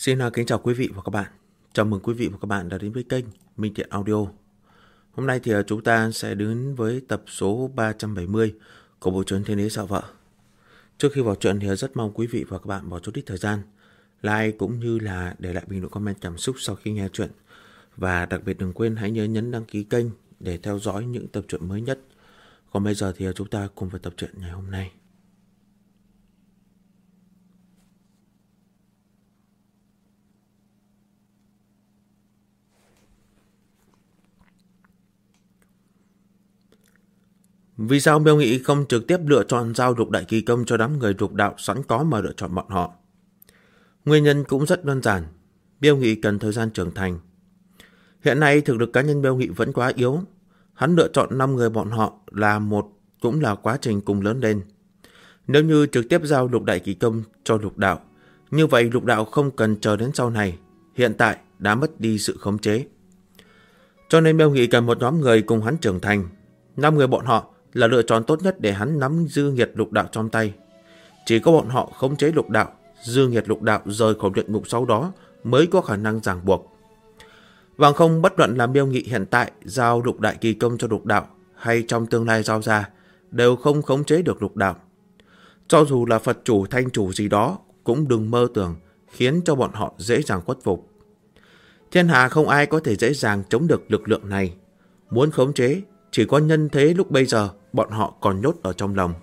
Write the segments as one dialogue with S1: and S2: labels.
S1: Xin kính chào quý vị và các bạn. Chào mừng quý vị và các bạn đã đến với kênh Minh Thiện Audio. Hôm nay thì chúng ta sẽ đến với tập số 370 của bộ truyện Thiên Đế Sợ Vợ. Trước khi vào truyện thì rất mong quý vị và các bạn bỏ chút ít thời gian like cũng như là để lại bình luận comment cảm xúc sau khi nghe truyện. Và đặc biệt đừng quên hãy nhớ nhấn đăng ký kênh để theo dõi những tập truyện mới nhất. Còn bây giờ thì chúng ta cùng vào tập truyện ngày hôm nay. Vì sao Miêu Nghị không trực tiếp lựa chọn giao lục đại kỳ công cho đám người lục đạo sẵn có mà lựa chọn bọn họ? Nguyên nhân cũng rất đơn giản, Miêu Nghị cần thời gian trưởng thành. Hiện nay thực lực cá nhân Miêu Nghị vẫn quá yếu, hắn lựa chọn 5 người bọn họ cũng là quá trình cùng lớn lên. Nếu như trực tiếp giao lục đại kỳ công cho lục đạo, như vậy lục đạo không cần chờ đến sau này, hiện tại đã mất đi sự khống chế. Cho nên Miêu Nghị cần một nhóm người cùng hắn trưởng thành. 5 người bọn họ là lựa chọn tốt nhất để hắn nắm dư nghiệt lục đạo trong tay. Chỉ có bọn họ khống chế lục đạo, dư nghiệt lục đạo rời khỏi luyện ngục sau đó mới có khả năng ràng buộc. Bằng không bất luận là Miêu Nghị hiện tại giao lục đại kỳ công cho lục đạo hay trong tương lai giao ra đều không khống chế được lục đạo. Cho dù là Phật chủ thanh chủ gì đó cũng đừng mơ tưởng khiến cho bọn họ dễ dàng khuất phục. Thiên hạ không ai có thể dễ dàng chống được lực lượng này. Muốn khống chế chỉ có nhân thế lúc bây giờ bọn họ còn nhốt ở trong lòng.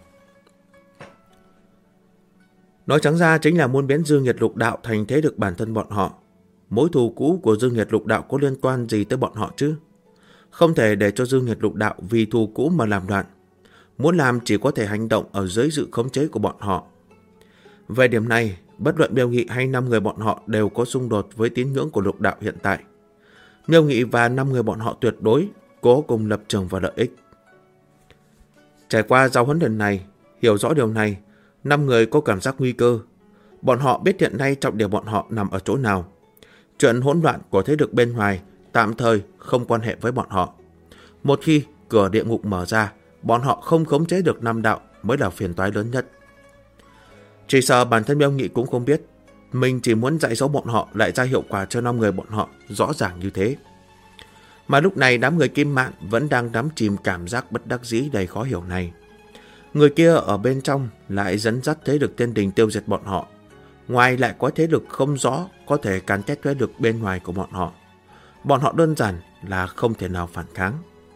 S1: Nói trắng ra chính là muốn biến Dương Nhiệt Lục Đạo thành thế lực bản thân bọn họ. Mối thù cũ của Dương Nhiệt Lục Đạo có liên quan gì tới bọn họ chứ? Không thể để cho Dương Nhiệt Lục Đạo vì thù cũ mà làm loạn. Muốn làm chỉ có thể hành động ở dưới sự khống chế của bọn họ. Về điểm này, bất luận Miêu Nghị hay 5 người bọn họ đều có xung đột với tín ngưỡng của lục đạo hiện tại. Miêu Nghị và 5 người bọn họ tuyệt đối có cùng lập trường và lợi ích. Trải qua giao huấn lần này, hiểu rõ điều này, 5 người có cảm giác nguy cơ. Bọn họ biết hiện nay trọng điểm bọn họ nằm ở chỗ nào. Chuyện hỗn loạn của thế lực bên ngoài tạm thời không quan hệ với bọn họ. Một khi cửa địa ngục mở ra, bọn họ không khống chế được 5 đạo mới là phiền toái lớn nhất. Chỉ sợ bản thân Miêu Nghị cũng không biết, mình chỉ muốn dạy dỗ bọn họ lại ra hiệu quả cho 5 người bọn họ rõ ràng như thế. Mà lúc này đám người Kim Mạn vẫn đang đắm chìm cảm giác bất đắc dĩ đầy khó hiểu này. Người kia ở bên trong lại dẫn dắt thế lực Thiên Đình tiêu diệt bọn họ. Ngoài lại có thế lực không rõ có thể càn quét thế lực bên ngoài của bọn họ. Bọn họ đơn giản là không thể nào phản kháng.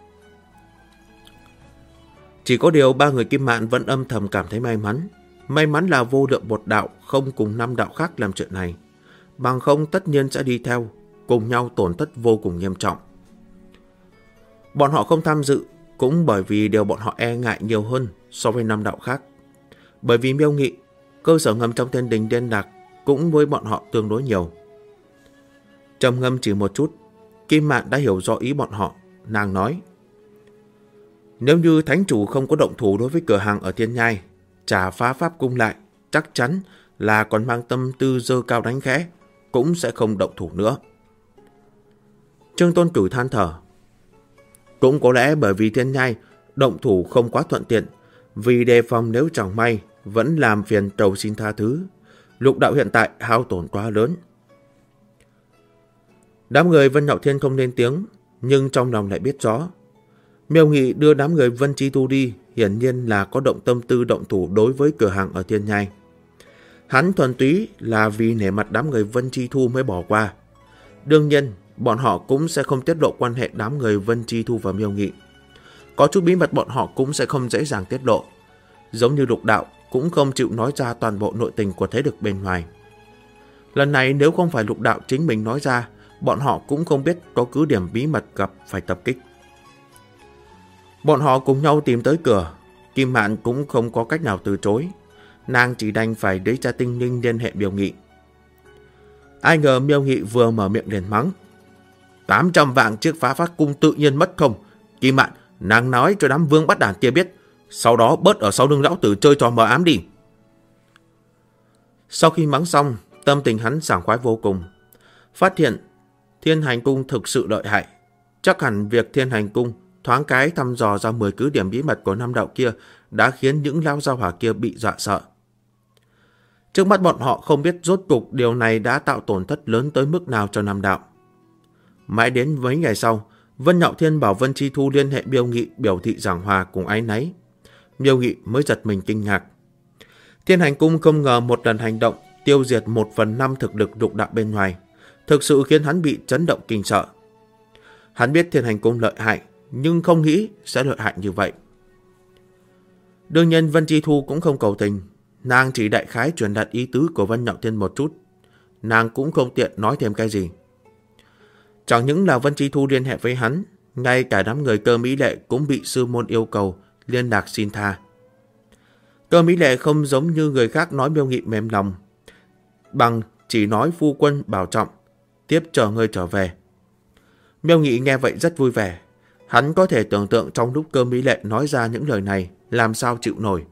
S1: Chỉ có điều 3 người Kim Mạn vẫn âm thầm cảm thấy may mắn. May mắn là vô lượng một đạo không cùng 5 đạo khác làm chuyện này. Bằng không tất nhiên sẽ đi theo, cùng nhau tổn thất vô cùng nghiêm trọng. Bọn họ không tham dự cũng bởi vì điều bọn họ e ngại nhiều hơn so với 5 đạo khác. Bởi vì Miêu Nghị, cơ sở ngầm trong Thiên Đình Liên Lạc cũng với bọn họ tương đối nhiều. Trầm ngâm chỉ một chút, Kim Mạn đã hiểu rõ ý bọn họ. Nàng nói, nếu như thánh chủ không có động thủ đối với cửa hàng ở Thiên Nhai, trả phá pháp cung lại, chắc chắn là còn mang tâm tư dơ cao đánh khẽ, cũng sẽ không động thủ nữa. Trương Tôn Cửu than thở, cũng có lẽ bởi vì Thiên Nhai động thủ không quá thuận tiện, vì đề phòng nếu chẳng may vẫn làm phiền cầu xin tha thứ. Lục đạo hiện tại hao tổn quá lớn. Đám người Vân Nhạo Thiên không lên tiếng, nhưng trong lòng lại biết rõ. Miêu Nghị đưa đám người Vân Chi Thu đi, hiển nhiên là có tâm tư động thủ đối với cửa hàng ở Thiên Nhai. Hắn thuần túy là vì nể mặt đám người Vân Chi Thu mới bỏ qua. Đương nhiên, bọn họ cũng sẽ không tiết lộ quan hệ đám người Vân Chi Thu và Miêu Nghị. Có chút bí mật bọn họ cũng sẽ không dễ dàng tiết lộ. Giống như lục đạo cũng không chịu nói ra toàn bộ nội tình của thế lực bên ngoài. Lần này nếu không phải lục đạo chính mình nói ra, bọn họ cũng không biết có cứ điểm bí mật gặp phải tập kích. Bọn họ cùng nhau tìm tới cửa, Kim Mạn cũng không có cách nào từ chối. Nàng chỉ đành phải lấy ra tinh linh liên hệ Miêu Nghị. Ai ngờ Miêu Nghị vừa mở miệng liền mắng, 800 vạn chiếc phá phát cung tự nhiên mất không? Kim Mạn, nàng nói cho đám vương bắt đàn kia biết, sau đó bớt ở sau lưng lão tử chơi trò mờ ám đi. Sau khi mắng xong, tâm tình hắn sảng khoái vô cùng. Phát hiện Thiên Hành Cung thực sự lợi hại. Chắc hẳn việc Thiên Hành Cung thoáng cái thăm dò ra 10 cứ điểm bí mật của 5 đạo kia đã khiến những lao gia hỏa kia bị dọa sợ. Trước mắt bọn họ không biết rốt cuộc điều này đã tạo tổn thất lớn tới mức nào cho Nam Đạo. Mãi đến mấy ngày sau, Vân Nhạo Thiên bảo Vân Chi Thu liên hệ Miêu Nghị biểu thị giảng hòa cùng áy náy. Miêu Nghị mới giật mình kinh ngạc. Thiên Hành Cung không ngờ một lần hành động tiêu diệt 1/5 thực lực lục đạo bên ngoài, thực sự khiến hắn bị chấn động kinh sợ. Hắn biết Thiên Hành Cung lợi hại, nhưng không nghĩ sẽ lợi hại như vậy. Đương nhiên Vân Chi Thu cũng không cầu tình, nàng chỉ đại khái truyền đạt ý tứ của Vân Nhạo Thiên một chút. Nàng cũng không tiện nói thêm cái gì. Chẳng những là Vân Chi Thu liên hệ với hắn, ngay cả đám người Cơ Mỹ Lệ cũng bị sư môn yêu cầu liên lạc xin tha. Cơ Mỹ Lệ không giống như người khác nói Miêu Nghị mềm lòng, bằng chỉ nói phu quân bảo trọng, tiếp chờ ngươi trở về. Miêu Nghị nghe vậy rất vui vẻ. Hắn có thể tưởng tượng trong lúc Cơ Mỹ Lệ nói ra những lời này, làm sao chịu nổi.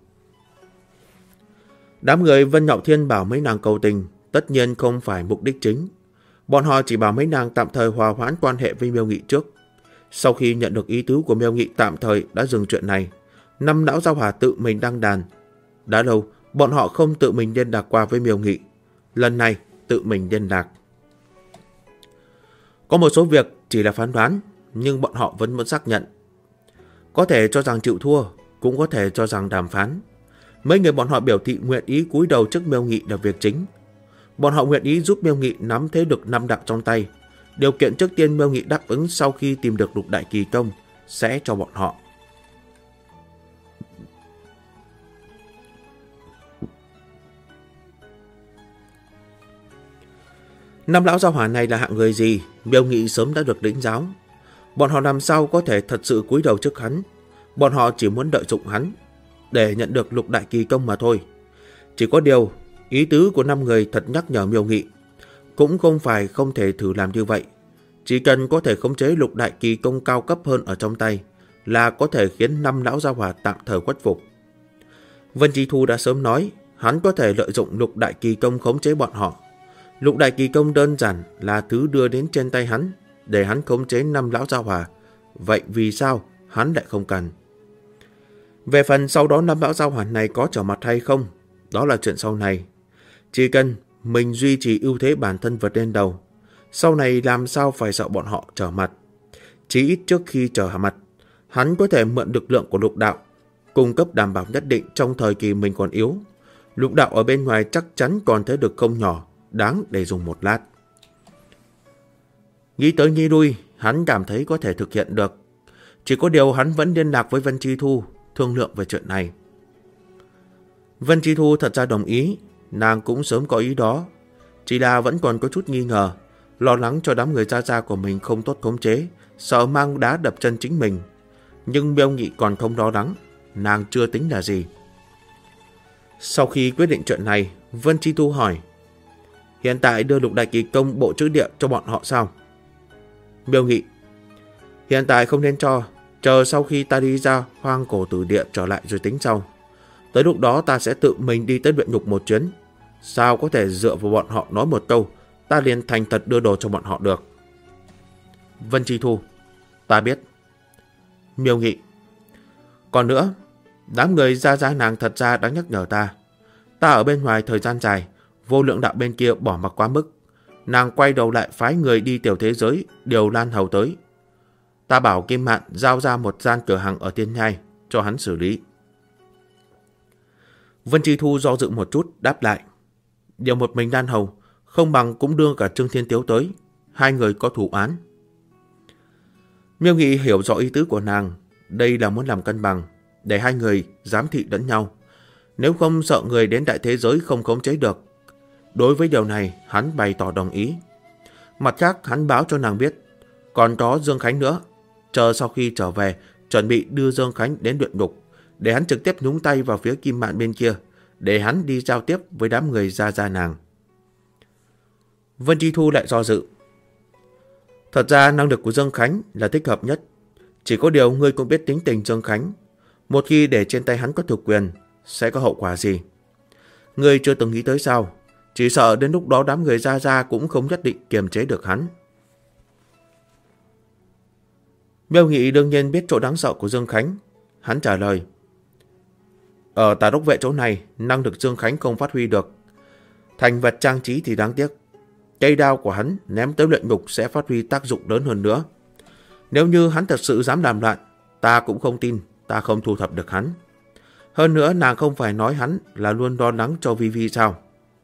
S1: Đám người Vân Nhạo Thiên bảo mấy nàng cầu tình, tất nhiên không phải mục đích chính. Bọn họ chỉ bảo mấy nàng tạm thời hòa hoãn quan hệ với Miêu Nghị trước. Sau khi nhận được ý tứ của Miêu Nghị tạm thời đã dừng chuyện này, năm lão giao hòa tự mình đăng đàn. Đã lâu, bọn họ không tự mình liên lạc qua với Miêu Nghị. Lần này, tự mình liên lạc. Có một số việc chỉ là phán đoán, nhưng bọn họ vẫn muốn xác nhận. Có thể cho rằng chịu thua, cũng có thể cho rằng đàm phán. Mấy người bọn họ biểu thị nguyện ý cúi đầu trước Miêu Nghị là việc chính. Bọn họ nguyện ý giúp Miêu Nghị nắm thế lực 5 đạo trong tay. Điều kiện trước tiên Miêu Nghị đáp ứng sau khi tìm được lục đại kỳ công sẽ cho bọn họ. Năm lão giao hỏa này là hạng người gì, Miêu Nghị sớm đã được lĩnh giáo. Bọn họ làm sao có thể thật sự cúi đầu trước hắn. Bọn họ chỉ muốn lợi dụng hắn để nhận được lục đại kỳ công mà thôi. Chỉ có điều, ý tứ của 5 người thật nhắc nhở Miêu Nghị. Cũng không phải không thể thử làm như vậy. Chỉ cần có thể khống chế lục đại kỳ công cao cấp hơn ở trong tay là có thể khiến 5 lão gia hỏa tạm thời khuất phục. Vân Chi Thu đã sớm nói hắn có thể lợi dụng lục đại kỳ công khống chế bọn họ. Lục đại kỳ công đơn giản là thứ đưa đến trên tay hắn để hắn khống chế 5 lão gia hỏa. Vậy vì sao hắn lại không cần? Về phần sau đó 5 lão gia hỏa này có trở mặt hay không, đó là chuyện sau này. Chỉ cần mình duy trì ưu thế bản thân vượt lên đầu, sau này làm sao phải sợ bọn họ trở mặt. Chỉ ít trước khi trở mặt, hắn có thể mượn lực lượng của lục đạo, cung cấp đảm bảo nhất định trong thời kỳ mình còn yếu. Lục đạo ở bên ngoài chắc chắn còn thế lực không nhỏ, đáng để dùng một lát. Nghĩ tới nghĩ lui, hắn cảm thấy có thể thực hiện được. Chỉ có điều hắn vẫn liên lạc với Vân Chi Thu, thương lượng về chuyện này. Vân Chi Thu thật ra đồng ý, nàng cũng sớm có ý đó. Chỉ là vẫn còn có chút nghi ngờ, lo lắng cho đám người gia của mình không tốt khống chế, sợ mang đá đập chân chính mình. Nhưng Miêu Nghị còn không lo lắng, nàng chưa tính là gì. Sau khi quyết định chuyện này, Vân Chi Thu hỏi, hiện tại đưa lục đại kỳ công bộ trữ địa cho bọn họ sao? Miêu Nghị, hiện tại không nên cho, chờ sau khi ta đi ra hoang cổ tử địa trở lại rồi tính sau. Tới lúc đó ta sẽ tự mình đi tới luyện ngục một chuyến. Sao có thể dựa vào bọn họ nói một câu, ta liền thành thật đưa đồ cho bọn họ được? Vân Chi Thu, ta biết. Miêu Nghị, còn nữa, đám người gia nàng thật ra đã nhắc nhở ta. Ta ở bên ngoài thời gian dài, vô lượng đạo bên kia bỏ mặc quá mức. Nàng quay đầu lại phái người đi tiểu thế giới, điều Lan Hầu tới. Ta bảo Kim Mạn giao ra một gian cửa hàng ở Tiên Nhai cho hắn xử lý. Vân Chi Thu do dự một chút, đáp lại, điều một mình Lan Hầu, không bằng cũng đưa cả Trương Thiên Tiếu tới. Hai người có thủ án. Miêu Nghị hiểu rõ ý tứ của nàng. Đây là muốn làm cân bằng, để hai người giám thị lẫn nhau. Nếu không sợ người đến đại thế giới không khống chế được. Đối với điều này, hắn bày tỏ đồng ý. Mặt khác, hắn báo cho nàng biết, còn có Dương Khánh nữa. Chờ sau khi trở về, chuẩn bị đưa Dương Khánh đến luyện ngục, để hắn trực tiếp nhúng tay vào phía Kim Mạn bên kia, để hắn đi giao tiếp với đám người gia nàng. Vân Chi Thu lại do dự. Thật ra năng lực của Dương Khánh là thích hợp nhất. Chỉ có điều ngươi cũng biết tính tình Dương Khánh. Một khi để trên tay hắn có thực quyền, sẽ có hậu quả gì? Ngươi chưa từng nghĩ tới sao? Chỉ sợ đến lúc đó đám người gia cũng không nhất định kiềm chế được hắn. Miêu Nghị đương nhiên biết chỗ đáng sợ của Dương Khánh. Hắn trả lời, ở Tà Đốc Vệ chỗ này, năng lực Dương Khánh không phát huy được. Thành vật trang trí thì đáng tiếc. Cây đao của hắn ném tới luyện ngục sẽ phát huy tác dụng lớn hơn nữa. Nếu như hắn thật sự dám làm loạn, ta cũng không tin ta không thu thập được hắn. Hơn nữa nàng không phải nói hắn là luôn lo lắng cho Vi Vi sao?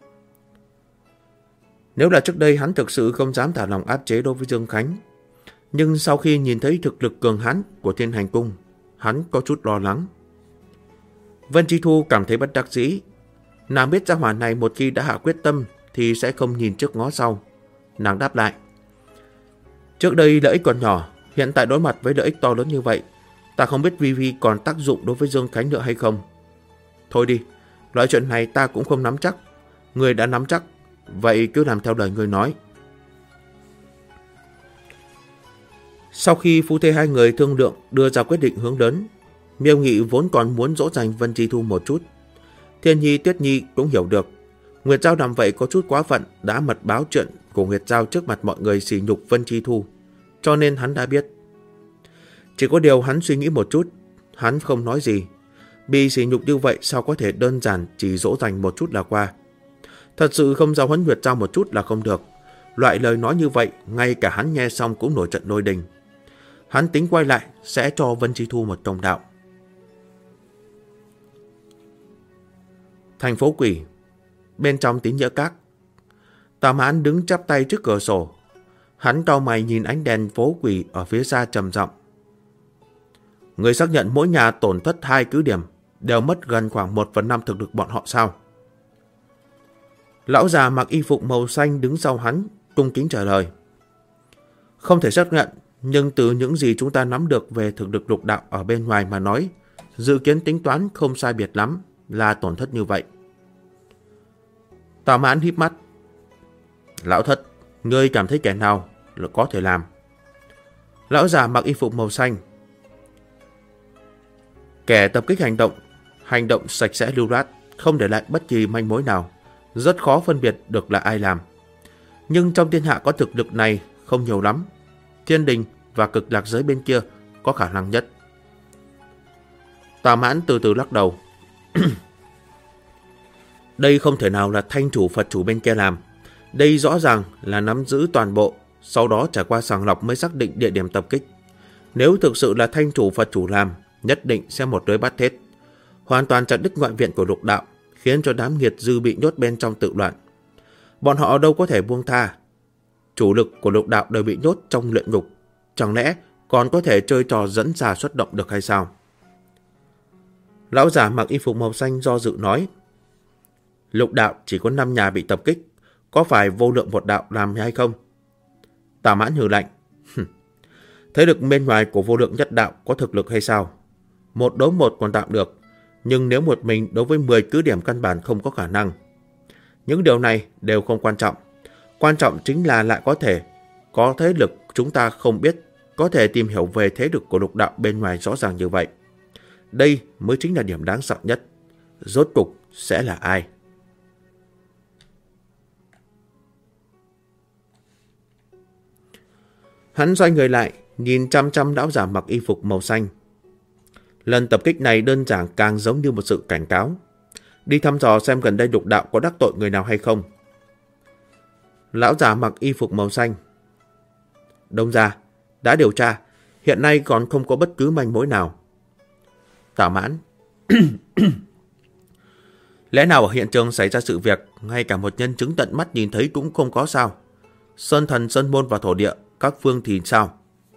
S1: Nếu là trước đây hắn thực sự không dám thả lòng áp chế đối với Dương Khánh. Nhưng sau khi nhìn thấy thực lực cường hãn của Thiên Hành Cung, hắn có chút lo lắng. Vân Chi Thu cảm thấy bất đắc dĩ. Nàng biết gia hỏa này một khi đã hạ quyết tâm thì sẽ không nhìn trước ngó sau. Nàng đáp lại. Trước đây lợi ích còn nhỏ, hiện tại đối mặt với lợi ích to lớn như vậy, ta không biết Vi Vi còn tác dụng đối với Dương Khánh nữa hay không. Thôi đi, loại chuyện này ta cũng không nắm chắc. Người đã nắm chắc, vậy cứ làm theo lời người nói. Sau khi phu thê hai người thương lượng đưa ra quyết định hướng lớn, Miêu Nghị vốn còn muốn dỗ dành Vân Chi Thu một chút. Thiên Nhi, Tuyết Nhi cũng hiểu được. Nguyệt Giao làm vậy có chút quá phận, đã mật báo chuyện của Nguyệt Giao trước mặt mọi người sỉ nhục Vân Chi Thu, cho nên hắn đã biết. Chỉ có điều hắn suy nghĩ một chút, hắn không nói gì. Bị sỉ nhục như vậy sao có thể đơn giản chỉ dỗ dành một chút là qua. Thật sự không giáo huấn Nguyệt Giao một chút là không được. Loại lời nói như vậy, ngay cả hắn nghe xong cũng nổi trận lôi đình. Hắn tính quay lại sẽ cho Vân Chi Thu một công đạo. Thành phố Quỷ, bên trong Tín Nghĩa Các. Tào Mãn đứng chắp tay trước cửa sổ. Hắn cau mày nhìn ánh đèn phố Quỷ ở phía xa trầm giọng. Người xác nhận mỗi nhà tổn thất 2 cứ điểm, đều mất gần khoảng 1/5 thực lực bọn họ sao? Lão già mặc y phục màu xanh đứng sau hắn, cung kính trả lời. Không thể xác nhận, nhưng từ những gì chúng ta nắm được về thực lực lục đạo ở bên ngoài mà nói, dự kiến tính toán không sai biệt lắm là tổn thất như vậy. Tào Mãn híp mắt. Lão Thất, ngươi cảm thấy kẻ nào là có thể làm? Lão già mặc y phục màu xanh. Kẻ tập kích hành động sạch sẽ lưu loát, không để lại bất kỳ manh mối nào, rất khó phân biệt được là ai làm. Nhưng trong thiên hạ có thực lực này không nhiều lắm. Thiên Đình và Cực Lạc Giới bên kia có khả năng nhất. Tào Mãn từ từ lắc đầu. Đây không thể nào là Thanh chủ Phật chủ bên kia làm. Đây rõ ràng là nắm giữ toàn bộ, sau đó trải qua sàng lọc mới xác định địa điểm tập kích. Nếu thực sự là Thanh chủ Phật chủ làm, nhất định sẽ một lưới bắt hết, hoàn toàn chặt đứt ngoại viện của lục đạo, khiến cho đám nghiệt dư bị nhốt bên trong tự loạn. Bọn họ đâu có thể buông tha. Chủ lực của lục đạo đều bị nhốt trong luyện ngục, chẳng lẽ còn có thể chơi trò dẫn xà xuất động được hay sao? Lão già mặc y phục màu xanh do dự nói. Lục đạo chỉ có 5 nhà bị tập kích, có phải vô lượng một đạo làm hay không? Tào Mãn hừ lạnh. Thế lực bên ngoài của vô lượng nhất đạo có thực lực hay sao? 1 đối 1 còn tạm được, nhưng nếu một mình đối với 10 cứ điểm căn bản không có khả năng. Những điều này đều không quan trọng. Quan trọng chính là lại có thế lực chúng ta không biết, có thể tìm hiểu về thế lực của lục đạo bên ngoài rõ ràng như vậy. Đây mới chính là điểm đáng sợ nhất. Rốt cục sẽ là ai? Hắn xoay người lại, nhìn chăm chăm lão già mặc y phục màu xanh. Lần tập kích này đơn giản càng giống như một sự cảnh cáo. Đi thăm dò xem gần đây lục đạo có đắc tội người nào hay không. Lão già mặc y phục màu xanh. Đông gia, đã điều tra, hiện nay còn không có bất cứ manh mối nào. Tào Mãn. Lẽ nào ở hiện trường xảy ra sự việc, ngay cả một nhân chứng tận mắt nhìn thấy cũng không có sao? Sơn thần, sơn môn và thổ địa, các phương thì sao?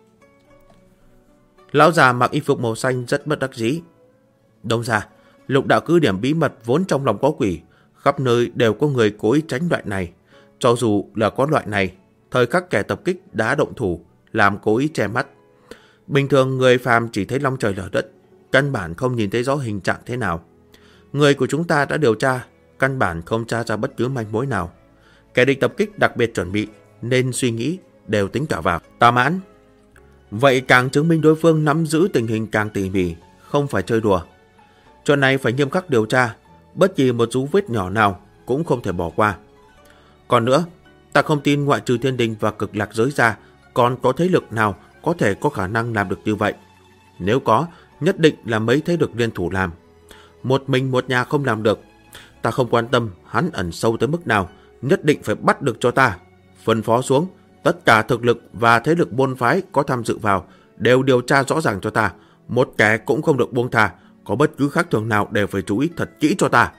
S1: Lão già mặc y phục màu xanh rất bất đắc dĩ. Đông gia, lục đạo cứ điểm bí mật vốn trong lòng có quỷ, khắp nơi đều có người cố ý tránh loại này. Cho dù là có loại này, thời khắc kẻ tập kích đã động thủ, làm cố ý che mắt. Bình thường người phàm chỉ thấy long trời lở đất, căn bản không nhìn thấy rõ hình trạng thế nào. Người của chúng ta đã điều tra, căn bản không tra ra bất cứ manh mối nào. Kẻ địch tập kích đặc biệt chuẩn bị, nên suy nghĩ đều tính cả vào. Tào Mãn. Vậy càng chứng minh đối phương nắm giữ tình hình càng tỉ mỉ, không phải chơi đùa. Chuyện này phải nghiêm khắc điều tra, bất kỳ một dấu vết nhỏ nào cũng không thể bỏ qua. Còn nữa, ta không tin ngoại trừ Thiên Đình và Cực Lạc Giới ra, còn có thế lực nào có thể có khả năng làm được như vậy. Nếu có, nhất định là mấy thế lực liên thủ làm. Một mình một nhà không làm được. Ta không quan tâm hắn ẩn sâu tới mức nào, nhất định phải bắt được cho ta. Phân phó xuống, tất cả thực lực và thế lực môn phái có tham dự vào đều điều tra rõ ràng cho ta. Một kẻ cũng không được buông tha, có bất cứ khác thường nào đều phải chú ý thật kỹ cho ta.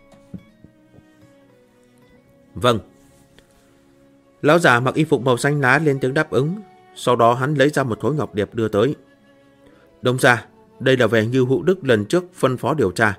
S1: Vâng. Lão già mặc y phục màu xanh lá lên tiếng đáp ứng. Sau đó hắn lấy ra một khối ngọc điệp đưa tới. Đông gia, đây là về Ngưu Hữu Đức lần trước phân phó điều tra.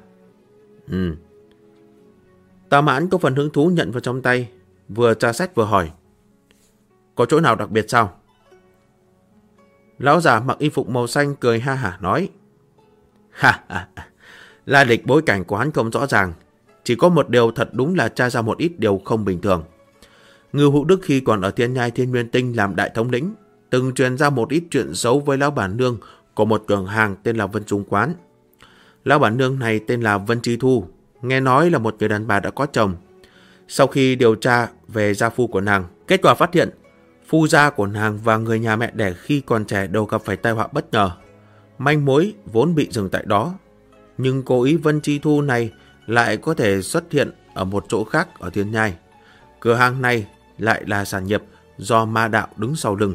S1: Tào Mãn có phần hứng thú nhận vào trong tay, vừa tra xét vừa hỏi. Có chỗ nào đặc biệt sao? Lão già mặc y phục màu xanh cười ha hả nói. Ha ha, lai lịch bối cảnh của hắn không rõ ràng. Chỉ có một điều thật đúng là tra ra một ít điều không bình thường. Ngưu Hữu Đức khi còn ở Thiên Nhai Thiên Nguyên Tinh làm đại thống lĩnh, từng truyền ra một ít chuyện xấu với lão bản nương của một cửa hàng tên là Vân Trung Quán. Lão bản nương này tên là Vân Chi Thu, nghe nói là một người đàn bà đã có chồng. Sau khi điều tra về gia phu của nàng, kết quả phát hiện phu gia của nàng và người nhà mẹ đẻ khi còn trẻ đều gặp phải tai họa bất ngờ. Manh mối vốn bị dừng tại đó, nhưng cố ý Vân Chi Thu này lại có thể xuất hiện ở một chỗ khác ở Thiên Nhai. Cửa hàng này lại là sản nghiệp do ma đạo đứng sau lưng.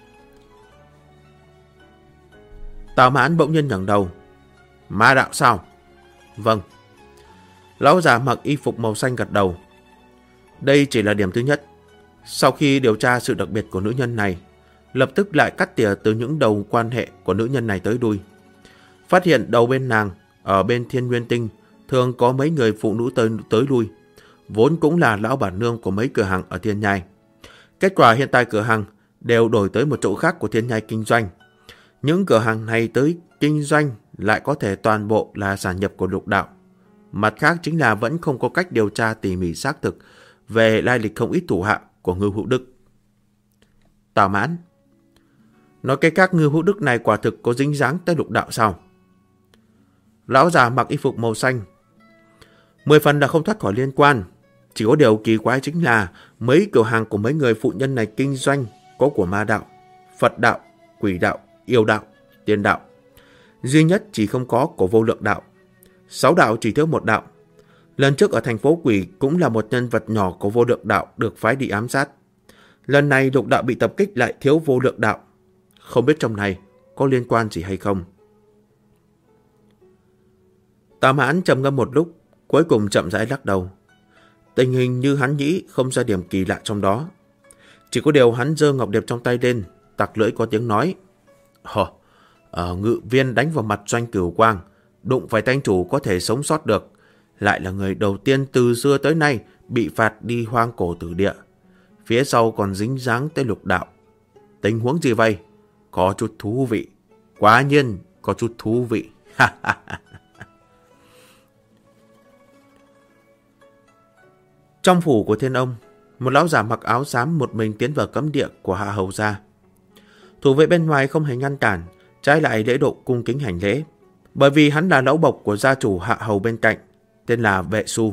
S1: Tào Mãn bỗng nhiên ngẩng đầu. Ma đạo sao? Vâng. Lão già mặc y phục màu xanh gật đầu. Đây chỉ là điểm thứ nhất. Sau khi điều tra sự đặc biệt của nữ nhân này, lập tức lại cắt tỉa từ những đầu quan hệ của nữ nhân này tới đuôi. Phát hiện đầu bên nàng, ở bên Thiên Nguyên Tinh, thường có mấy người phụ nữ tới lui, vốn cũng là lão bản nương của mấy cửa hàng ở Thiên Nhai. Kết quả hiện tại cửa hàng đều đổi tới một chỗ khác của Thiên Nhai kinh doanh. Những cửa hàng này tới kinh doanh lại có thể toàn bộ là sản nghiệp của lục đạo. Mặt khác chính là vẫn không có cách điều tra tỉ mỉ xác thực về lai lịch không ít thủ hạ của Ngưu Hữu Đức. Tào Mãn: nói cái khác, Ngưu Hữu Đức này quả thực có dính dáng tới lục đạo sao? Lão già mặc y phục màu xanh: 10 phần là không thoát khỏi liên quan. Chỉ có điều kỳ quái chính là mấy cửa hàng của mấy người phụ nhân này kinh doanh có của ma đạo, Phật đạo, quỷ đạo, yêu đạo, tiên đạo. Duy nhất chỉ không có của vô lượng đạo. 6 đạo chỉ thiếu một đạo. Lần trước ở thành phố Quỷ cũng là một nhân vật nhỏ của vô lượng đạo được phái đi ám sát. Lần này lục đạo bị tập kích lại thiếu vô lượng đạo. Không biết trong này có liên quan gì hay không? Tào Mãn trầm ngâm một lúc, cuối cùng chậm rãi lắc đầu. Tình hình như hắn nghĩ không ra điểm kỳ lạ trong đó. Chỉ có điều hắn giơ ngọc điệp trong tay lên, tặc lưỡi có tiếng nói. Ngự viên đánh vào mặt Doanh Cửu Quang, đụng phải tanh chủ có thể sống sót được, lại là người đầu tiên từ xưa tới nay bị phạt đi hoang cổ tử địa. Phía sau còn dính dáng tới lục đạo. Tình huống gì vậy? Có chút thú vị. Quả nhiên có chút thú vị. Trong phủ của Thiên Ông, một lão già mặc áo xám một mình tiến vào cấm địa của Hạ Hầu gia. Thủ vệ bên ngoài không hề ngăn cản, trái lại lễ độ cung kính hành lễ, bởi vì hắn là lão bộc của gia chủ Hạ Hầu bên cạnh, tên là Vệ Xu.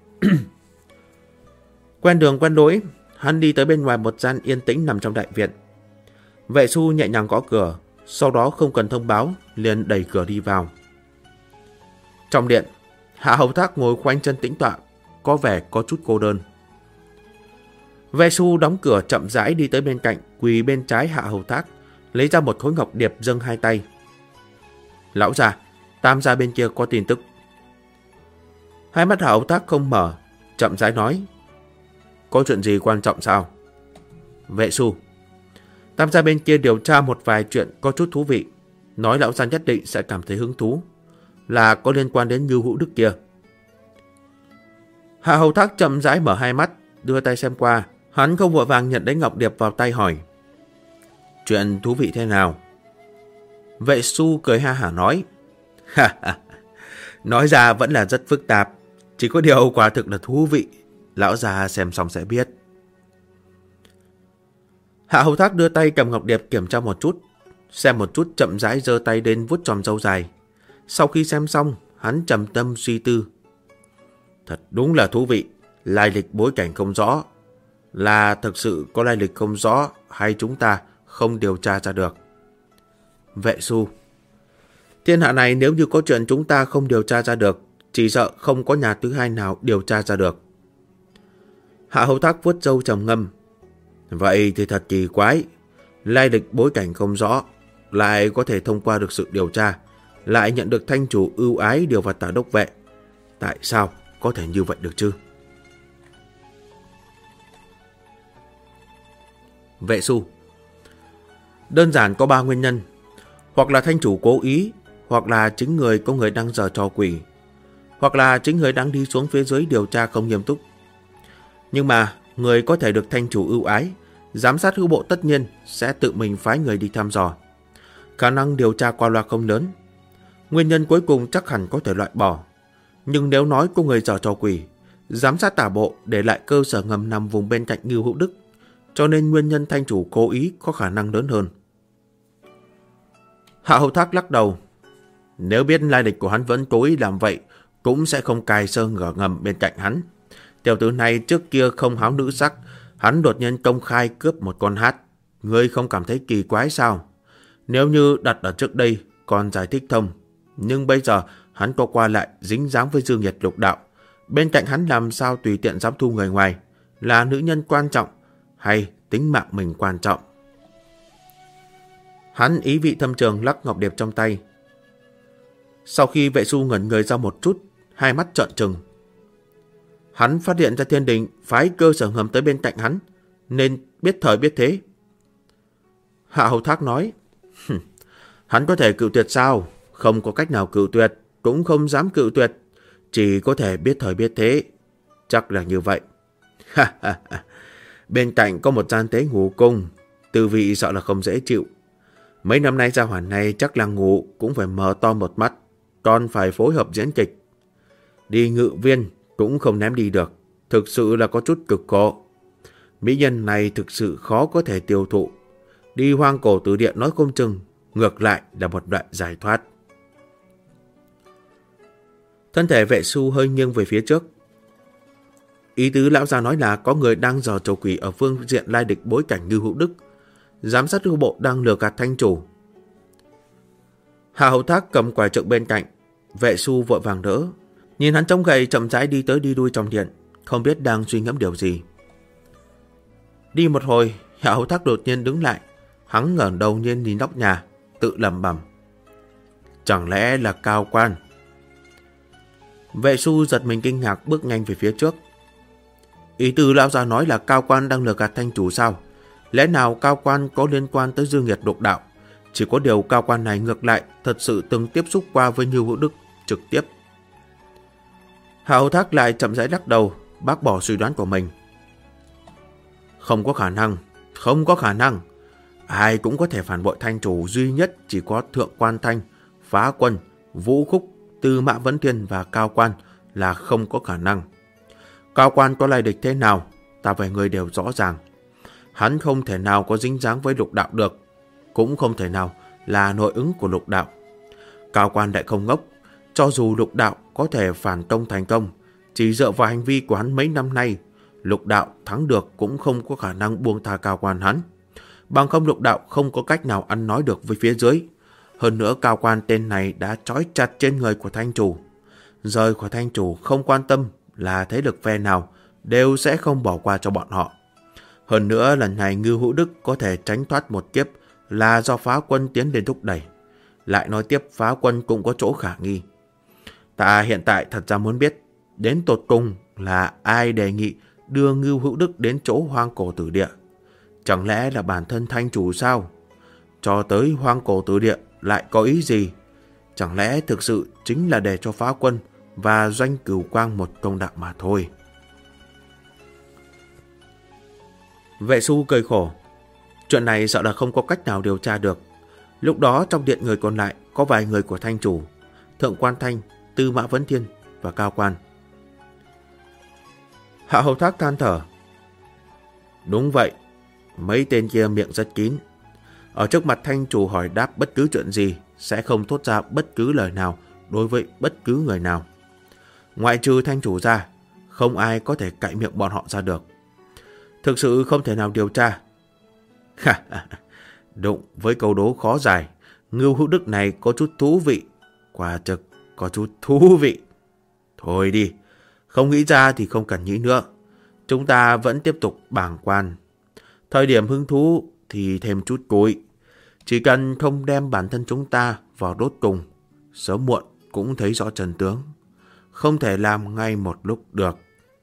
S1: Quen đường quen lối, hắn đi tới bên ngoài một gian yên tĩnh nằm trong đại viện. Vệ Xu nhẹ nhàng gõ cửa, sau đó không cần thông báo, liền đẩy cửa đi vào. Trong điện, Hạ Hầu Thác ngồi khoanh chân tĩnh tọa, có vẻ có chút cô đơn. Vệ Xu đóng cửa chậm rãi đi tới bên cạnh, quỳ bên trái Hạ Hầu Thác, lấy ra một khối ngọc điệp dâng hai tay. Lão già, Tam gia bên kia có tin tức. Hai mắt Hạ Hầu Thác không mở, chậm rãi nói. Có chuyện gì quan trọng sao? Vệ Xu: Tam gia bên kia điều tra một vài chuyện có chút thú vị, nói lão gia nhất định sẽ cảm thấy hứng thú, là có liên quan đến Ngưu Hữu Đức kia. Hạ Hầu Thác chậm rãi mở hai mắt, đưa tay xem qua. Hắn không vội vàng nhận lấy ngọc điệp vào tay hỏi. Chuyện thú vị thế nào? Vệ Xu cười ha hả nói. Nói ra vẫn là rất phức tạp, chỉ có điều quả thực là thú vị. Lão già xem xong sẽ biết. Hạ Hầu Thác đưa tay cầm ngọc điệp kiểm tra một chút, xem một chút chậm rãi giơ tay lên vuốt chòm râu dài. Sau khi xem xong, hắn trầm tâm suy tư. Thật đúng là thú vị, lai lịch bối cảnh không rõ. Là thực sự có lai lịch không rõ hay chúng ta không điều tra ra được? Vệ Xu: Thiên hạ này nếu như có chuyện chúng ta không điều tra ra được chỉ sợ không có nhà thứ hai nào điều tra ra được. Hạ Hầu Thác vuốt râu trầm ngâm. Vậy thì thật kỳ quái, lai lịch bối cảnh không rõ, lại có thể thông qua được sự điều tra, lại nhận được thanh chủ ưu ái điều vào Tả Đốc Vệ. Tại sao có thể như vậy được chứ? Vệ Xu: Đơn giản có 3 nguyên nhân. Hoặc là thanh chủ cố ý, hoặc là chính người có người đang giở trò quỷ, hoặc là chính người đang đi xuống phía dưới điều tra không nghiêm túc. Nhưng mà người có thể được thanh chủ ưu ái, giám sát hữu bộ tất nhiên sẽ tự mình phái người đi thăm dò. Khả năng điều tra qua loa không lớn. Nguyên nhân cuối cùng chắc hẳn có thể loại bỏ. Nhưng nếu nói có người giở trò quỷ, giám sát tả bộ để lại cơ sở ngầm nằm vùng bên cạnh Ngưu Hữu Đức, cho nên nguyên nhân thanh chủ cố ý có khả năng lớn hơn. Hạ Hầu Thác lắc đầu. Nếu biết lai lịch của hắn vẫn cố ý làm vậy, cũng sẽ không cài sơ ngờ ngầm bên cạnh hắn. Tiểu tử này trước kia không háo nữ sắc, hắn đột nhiên công khai cướp một con hát. Ngươi không cảm thấy kỳ quái sao? Nếu như đặt ở trước đây còn giải thích thông, nhưng bây giờ hắn có qua lại dính dáng với Dương Nhiệt Lục Đạo, bên cạnh hắn làm sao tùy tiện dám thu người ngoài? Là nữ nhân quan trọng hay tính mạng mình quan trọng? Hắn ý vị thâm trường lắc ngọc điệp trong tay. Sau khi Vệ Xu ngẩn người ra một chút, hai mắt trợn trừng. Hắn phát hiện ra Thiên Đình phái cơ sở ngầm tới bên cạnh hắn, nên biết thời biết thế. Hạ Hầu Thác nói, hắn có thể cự tuyệt sao? Không có cách nào cự tuyệt, cũng không dám cự tuyệt, chỉ có thể biết thời biết thế. Chắc là như vậy. Bên cạnh có một gian tế ngủ cung, tư vị sợ là không dễ chịu. Mấy năm nay gia hỏa này chắc là ngủ cũng phải mở to một mắt, còn phải phối hợp diễn kịch. Đi ngự viên cũng không ném đi được, thực sự là có chút cực khổ. Mỹ nhân này thực sự khó có thể tiêu thụ. Đi hoang cổ tử địa nói không chừng, ngược lại là một loại giải thoát. Thân thể Vệ Xu hơi nghiêng về phía trước. Ý tứ lão già nói là có người đang giở trò quỷ ở phương diện lai địch bối cảnh Ngưu Hữu Đức. Giám sát hữu bộ đang lừa gạt thanh chủ. Hạ Hầu Thác cầm quải trượng bên cạnh. Vệ Xu vội vàng đỡ. Nhìn hắn trông gầy chậm rãi đi tới đi lui trong điện, không biết đang suy ngẫm điều gì. Đi một hồi, Hạ Hầu Thác đột nhiên đứng lại. Hắn ngẩng đầu nhiên nhìn nóc nhà, tự lẩm bẩm. Chẳng lẽ là cao quan? Vệ Xu giật mình kinh ngạc bước nhanh về phía trước. Ý tứ lão già nói là cao quan đang lừa gạt thanh chủ sao? Lẽ nào cao quan có liên quan tới Dương Nhiệt Lục Đạo? Chỉ có điều cao quan này ngược lại thật sự từng tiếp xúc qua với Ngưu Hữu Đức trực tiếp. Hạ Hầu Thác lại chậm rãi lắc đầu, bác bỏ suy đoán của mình. Không có khả năng, không có khả năng. Ai cũng có thể phản bội thanh chủ, duy nhất chỉ có Thượng Quan Thanh, Phá Quân, Vũ Khúc, Tư Mã Vấn Thiên và Cao Quan là không có khả năng. Cao Quan có lai địch thế nào, ta và người đều rõ ràng. Hắn không thể nào có dính dáng với Lục Đạo được, cũng không thể nào là nội ứng của Lục Đạo. Cao Quan lại không ngốc, cho dù Lục Đạo có thể phản công thành công, chỉ dựa vào hành vi của hắn mấy năm nay, Lục Đạo thắng được cũng không có khả năng buông tha Cao Quan hắn. Bằng không Lục Đạo không có cách nào ăn nói được với phía dưới. Hơn nữa Cao Quan tên này đã trói chặt trên người của thanh chủ. Rời khỏi thanh chủ không quan tâm là thế lực phe nào, đều sẽ không bỏ qua cho bọn họ. Hơn nữa lần này Ngưu Hữu Đức có thể tránh thoát một kiếp là do Phá Quân tiến đến thúc đẩy. Lại nói tiếp Phá Quân cũng có chỗ khả nghi. Ta hiện tại thật ra muốn biết đến tột cùng là ai đề nghị đưa Ngưu Hữu Đức đến chỗ hoang cổ tử địa. Chẳng lẽ là bản thân thanh chủ sao? Cho tới hoang cổ tử địa lại có ý gì? Chẳng lẽ thực sự chính là để cho Phá Quân và Doanh Cửu Quang một công đạo mà thôi? Vệ Xu cười khổ. Chuyện này sợ là không có cách nào điều tra được. Lúc đó trong điện người còn lại có vài người của thanh chủ, Thượng Quan Thanh, Tư Mã Vấn Thiên và Cao Quan. Hạ Hầu Thác than thở. Đúng vậy, mấy tên kia miệng rất kín. Ở trước mặt thanh chủ hỏi đáp bất cứ chuyện gì sẽ không thốt ra bất cứ lời nào đối với bất cứ người nào. Ngoại trừ thanh chủ ra, không ai có thể cạy miệng bọn họ ra được. Thực sự không thể nào điều tra. Đụng với câu đố khó giải, Ngưu Hữu Đức này có chút thú vị. Quả thực có chút thú vị. Thôi đi, không nghĩ ra thì không cần nghĩ nữa. Chúng ta vẫn tiếp tục bàng quan. Thời điểm hứng thú thì thêm chút củi. Chỉ cần không đem bản thân chúng ta vào đốt cùng, sớm muộn cũng thấy rõ chân tướng. Không thể làm ngay một lúc được.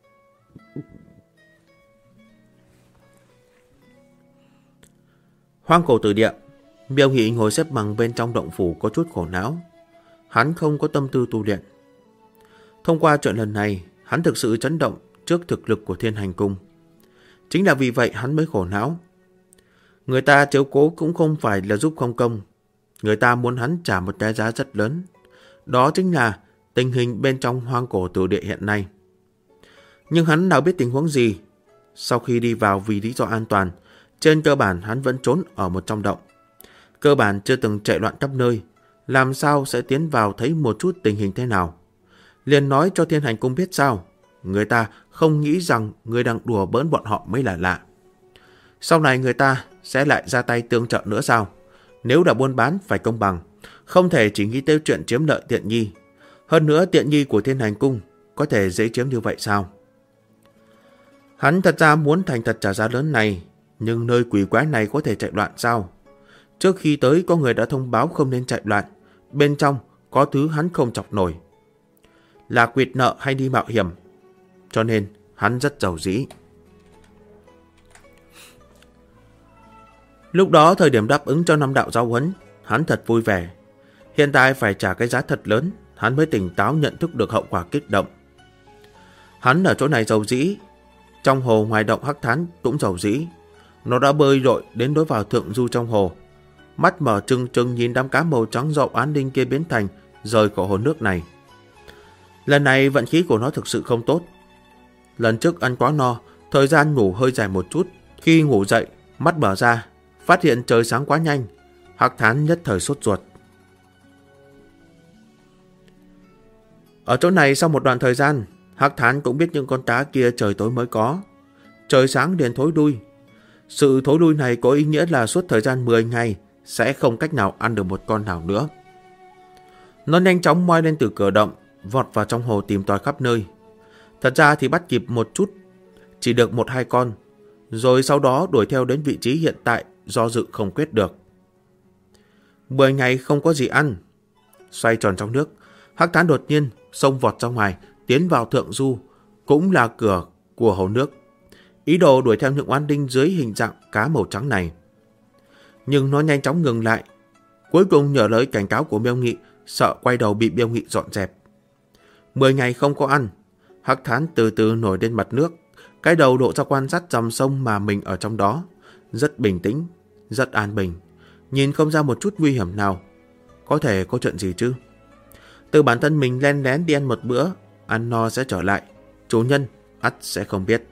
S1: Hoang cổ tử địa, Miêu Nghị ngồi xếp bằng bên trong động phủ có chút khổ não. Hắn không có tâm tư tu luyện. Thông qua chuyện lần này, hắn thực sự chấn động trước thực lực của Thiên Hành Cung. Chính là vì vậy hắn mới khổ não. Người ta chiếu cố cũng không phải là giúp không công. Người ta muốn hắn trả một cái giá rất lớn. Đó chính là tình hình bên trong hoang cổ tử địa hiện nay. Nhưng hắn nào biết tình huống gì. Sau khi đi vào vì lý do an toàn, trên cơ bản hắn vẫn trốn ở một trong động. Cơ bản chưa từng chạy loạn khắp nơi. Làm sao sẽ tiến vào thấy một chút tình hình thế nào? Liền nói cho Thiên Hành Cung biết sao? Người ta không nghĩ rằng người đang đùa bỡn bọn họ mới là lạ. Sau này người ta sẽ lại ra tay tương trợ nữa sao? Nếu đã buôn bán phải công bằng, không thể chỉ nghĩ tới chuyện chiếm lợi tiện nghi. Hơn nữa tiện nghi của Thiên Hành Cung có thể dễ chiếm như vậy sao? Hắn thật ra muốn thành thật trả giá lớn này, nhưng nơi quỷ quái này có thể chạy loạn sao? Trước khi tới có người đã thông báo không nên chạy loạn, bên trong có thứ hắn không chọc nổi. Là quyệt nợ hay đi mạo hiểm, cho nên hắn rất giàu dĩ. Lúc đó thời điểm đáp ứng cho 5 đạo giáo huấn, hắn thật vui vẻ. Hiện tại phải trả cái giá thật lớn, hắn mới tỉnh táo nhận thức được hậu quả kích động. Hắn ở chỗ này giàu dĩ, trong hồ ngoài động Hắc Thán cũng giàu dĩ. Nó đã bơi lội đến đối vào thượng du trong hồ. Mắt mở trừng trừng nhìn đám cá màu trắng do oán linh kia biến thành rời khỏi hồ nước này. Lần này vận khí của nó thực sự không tốt. Lần trước ăn quá no, thời gian ngủ hơi dài một chút. Khi ngủ dậy, mắt mở ra, phát hiện trời sáng quá nhanh. Hắc Thán nhất thời sốt ruột. Ở chỗ này sau một đoạn thời gian, Hắc Thán cũng biết những con cá kia trời tối mới có. Trời sáng liền thối đuôi. Sự thối đuôi này có ý nghĩa là suốt thời gian 10 ngày sẽ không cách nào ăn được một con nào nữa. Nó nhanh chóng moi lên từ cửa động, vọt vào trong hồ tìm tòi khắp nơi. Thật ra thì bắt kịp một chút, chỉ được 1-2 con, rồi sau đó đuổi theo đến vị trí hiện tại do dự không quyết được. 10 ngày không có gì ăn. Xoay tròn trong nước, Hắc Thán đột nhiên xông vọt ra ngoài, tiến vào thượng du, cũng là cửa của hồ nước. Ý đồ đuổi theo những oán linh dưới hình dạng cá màu trắng này. Nhưng nó nhanh chóng ngừng lại. Cuối cùng nhờ lời cảnh cáo của Miêu Nghị, sợ quay đầu bị Miêu Nghị dọn dẹp. 10 ngày không có ăn, Hắc Thán từ từ nổi lên mặt nước, cái đầu độ ra quan sát dòng sông mà mình ở trong đó. Rất bình tĩnh, rất an bình, nhìn không ra một chút nguy hiểm nào. Có thể có chuyện gì chứ? Từ bản thân mình len lén đi ăn một bữa, ăn no sẽ trở lại. Chủ nhân ắt sẽ không biết.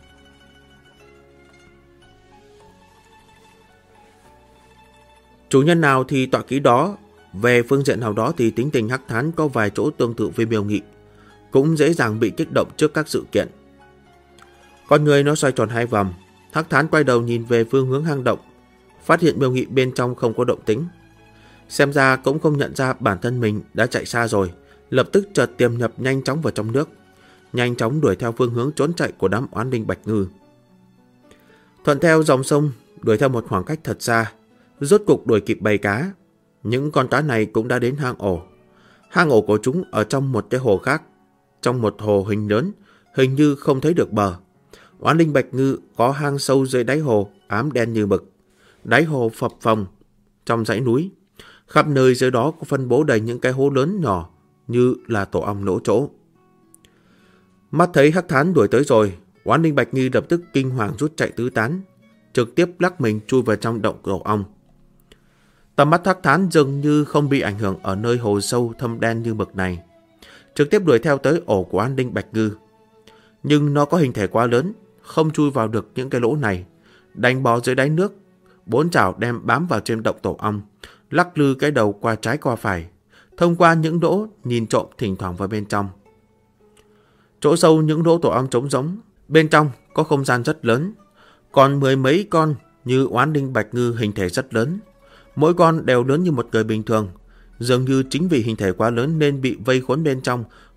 S1: Chủ nhân nào thì tọa kỹ đó. Về phương diện nào đó thì tính tình Hắc Thán có vài chỗ tương tự với Miêu Nghị, cũng dễ dàng bị kích động trước các sự kiện. Con người nó xoay tròn 2 vòng. Hắc Thán quay đầu nhìn về phương hướng hang động, phát hiện Miêu Nghị bên trong không có động tĩnh. Xem ra cũng không nhận ra bản thân mình đã chạy xa rồi, lập tức chợt tiềm nhập nhanh chóng vào trong nước, nhanh chóng đuổi theo phương hướng trốn chạy của đám oán linh Bạch Ngư. Thuận theo dòng sông, đuổi theo một khoảng cách thật xa, rốt cục đuổi kịp bầy cá. Những con cá này cũng đã đến hang ổ. Hang ổ của chúng ở trong một cái hồ khác, trong một hồ hình lớn, hình như không thấy được bờ. Oán linh Bạch Ngư có hang sâu dưới đáy hồ, ám đen như mực. Đáy hồ phập phồng trong dãy núi, khắp nơi dưới đó có phân bố đầy những cái hố lớn nhỏ như là tổ ong nỗ chỗ. Mắt thấy Hắc Thán đuổi tới rồi, oán linh Bạch Ngư lập tức kinh hoàng rút chạy tứ tán, trực tiếp lắc mình chui vào trong động tổ ong. Tầm mắt Hắc Thán dường như không bị ảnh hưởng ở nơi hồ sâu thâm đen như mực này, trực tiếp đuổi theo tới ổ của oán linh Bạch Ngư. Nhưng nó có hình thể quá lớn, không chui vào được những cái lỗ này, đành bò dưới đáy nước, 4 chảo đem bám vào trên động tổ ong, lắc lư cái đầu qua trái qua phải, thông qua những lỗ nhìn trộm thỉnh thoảng vào bên trong. Chỗ sâu những lỗ tổ ong trống rỗng, bên trong có không gian rất lớn, còn 10 mấy con như oán linh Bạch Ngư hình thể rất lớn, mỗi con đều lớn như một người bình thường, dường như chính vì hình thể quá lớn nên bị vây khốn bên trong,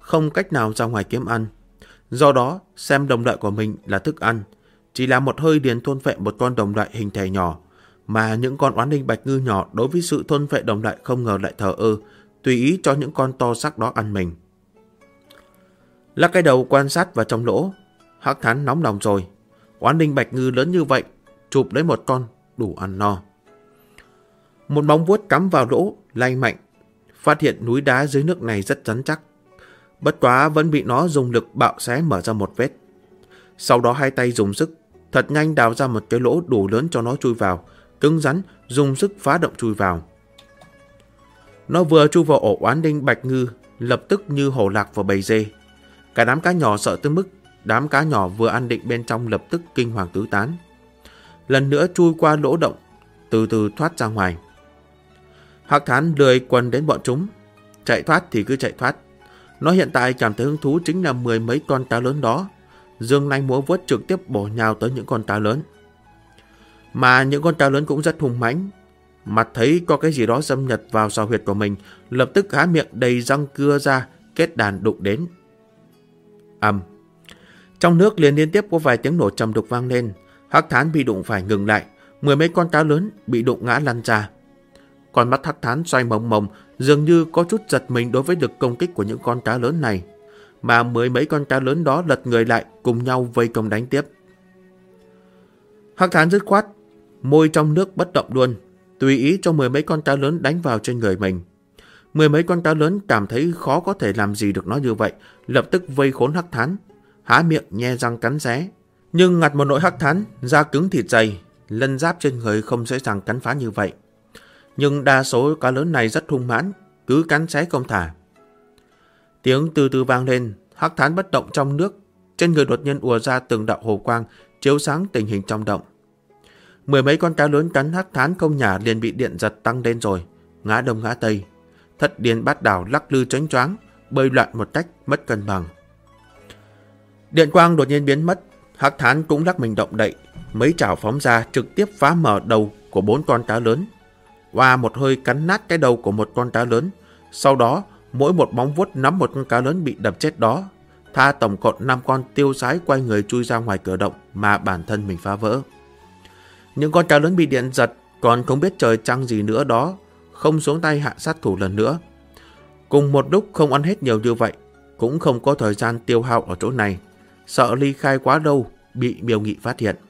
S1: không cách nào ra ngoài kiếm ăn. Do đó, xem đồng loại của mình là thức ăn, chỉ là một hơi liền thôn phệ một con đồng loại hình thể nhỏ, mà những con oán linh bạch ngư nhỏ đối với sự thôn phệ đồng loại không ngờ lại thờ ơ, tùy ý cho những con to xác đó ăn mình. Lắc cái đầu quan sát vào trong lỗ, Hắc Thán nóng lòng rồi. Oán linh bạch ngư lớn như vậy, chụp lấy một con đủ ăn no. Một móng vuốt cắm vào lỗ, lay mạnh, phát hiện núi đá dưới nước này rất rắn chắc. Bất quá vẫn bị nó dùng lực bạo xé mở ra một vết. Sau đó hai tay dùng sức, thật nhanh đào ra một cái lỗ đủ lớn cho nó chui vào, cứng rắn, dùng sức phá động chui vào. Nó vừa chui vào ổ oán linh bạch ngư, lập tức như hổ lạc vào bầy dê. Cả đám cá nhỏ sợ tới mức đám cá nhỏ vừa ăn định bên trong lập tức kinh hoàng tứ tán. Lần nữa chui qua lỗ động, từ từ thoát ra ngoài. Hắc Thán lười quần đến bọn chúng, chạy thoát thì cứ chạy thoát. Nó hiện tại cảm thấy hứng thú chính là 10 mấy con cá lớn đó. Dương nanh múa vuốt trực tiếp bổ nhào tới những con cá lớn. Mà những con cá lớn cũng rất hung mãnh. Mặt thấy có cái gì đó xâm nhập vào sào huyệt của mình, lập tức há miệng đầy răng cưa ra, kết đàn đụng đến. Trong nước liền liên tiếp có vài tiếng nổ trầm đục vang lên. Hắc Thán bị đụng phải ngừng lại, 10 mấy con cá lớn bị đụng ngã lăn ra. Con mắt Hắc Thán xoay mồng mồng, dường như có chút giật mình đối với lực công kích của những con cá lớn này. Mà 10 mấy con cá lớn đó lật người lại cùng nhau vây công đánh tiếp. Hắc Thán dứt khoát, môi trong nước bất động luôn, tùy ý cho 10 mấy con cá lớn đánh vào trên người mình. 10 mấy con cá lớn cảm thấy khó có thể làm gì được nó như vậy, lập tức vây khốn Hắc Thán, há miệng nhe răng cắn xé. Nhưng ngặt một nỗi Hắc Thán, da cứng thịt dày, lân giáp trên người không dễ dàng cắn phá như vậy. Nhưng đa số cá lớn này rất hung mãnh, cứ cắn xé không thả. Tiếng từ từ vang lên, Hắc Thán bất động trong nước, trên người đột nhiên ùa ra từng đạo hồ quang, chiếu sáng tình hình trong động. 10 mấy con cá lớn cắn Hắc Thán không nhả liền bị điện giật tăng lên rồi, ngã đông ngã tây, thất điên bát đảo lắc lư choáng choáng, bơi loạn một cách mất cân bằng. Điện quang đột nhiên biến mất, Hắc Thán cũng lắc mình động đậy, mấy chảo phóng ra trực tiếp phá mở đầu của 4 con cá lớn. Qua một hơi cắn nát cái đầu của một con cá lớn, sau đó mỗi một móng vuốt nắm một con cá lớn bị đập chết đó, tha tổng cộng 5 con tiêu sái quay người chui ra ngoài cửa động mà bản thân mình phá vỡ. Những con cá lớn bị điện giật còn không biết trời trăng gì nữa đó, không xuống tay hạ sát thủ lần nữa. Cùng một lúc không ăn hết nhiều như vậy, cũng không có thời gian tiêu hao ở chỗ này, sợ ly khai quá lâu bị Miêu Nghị phát hiện.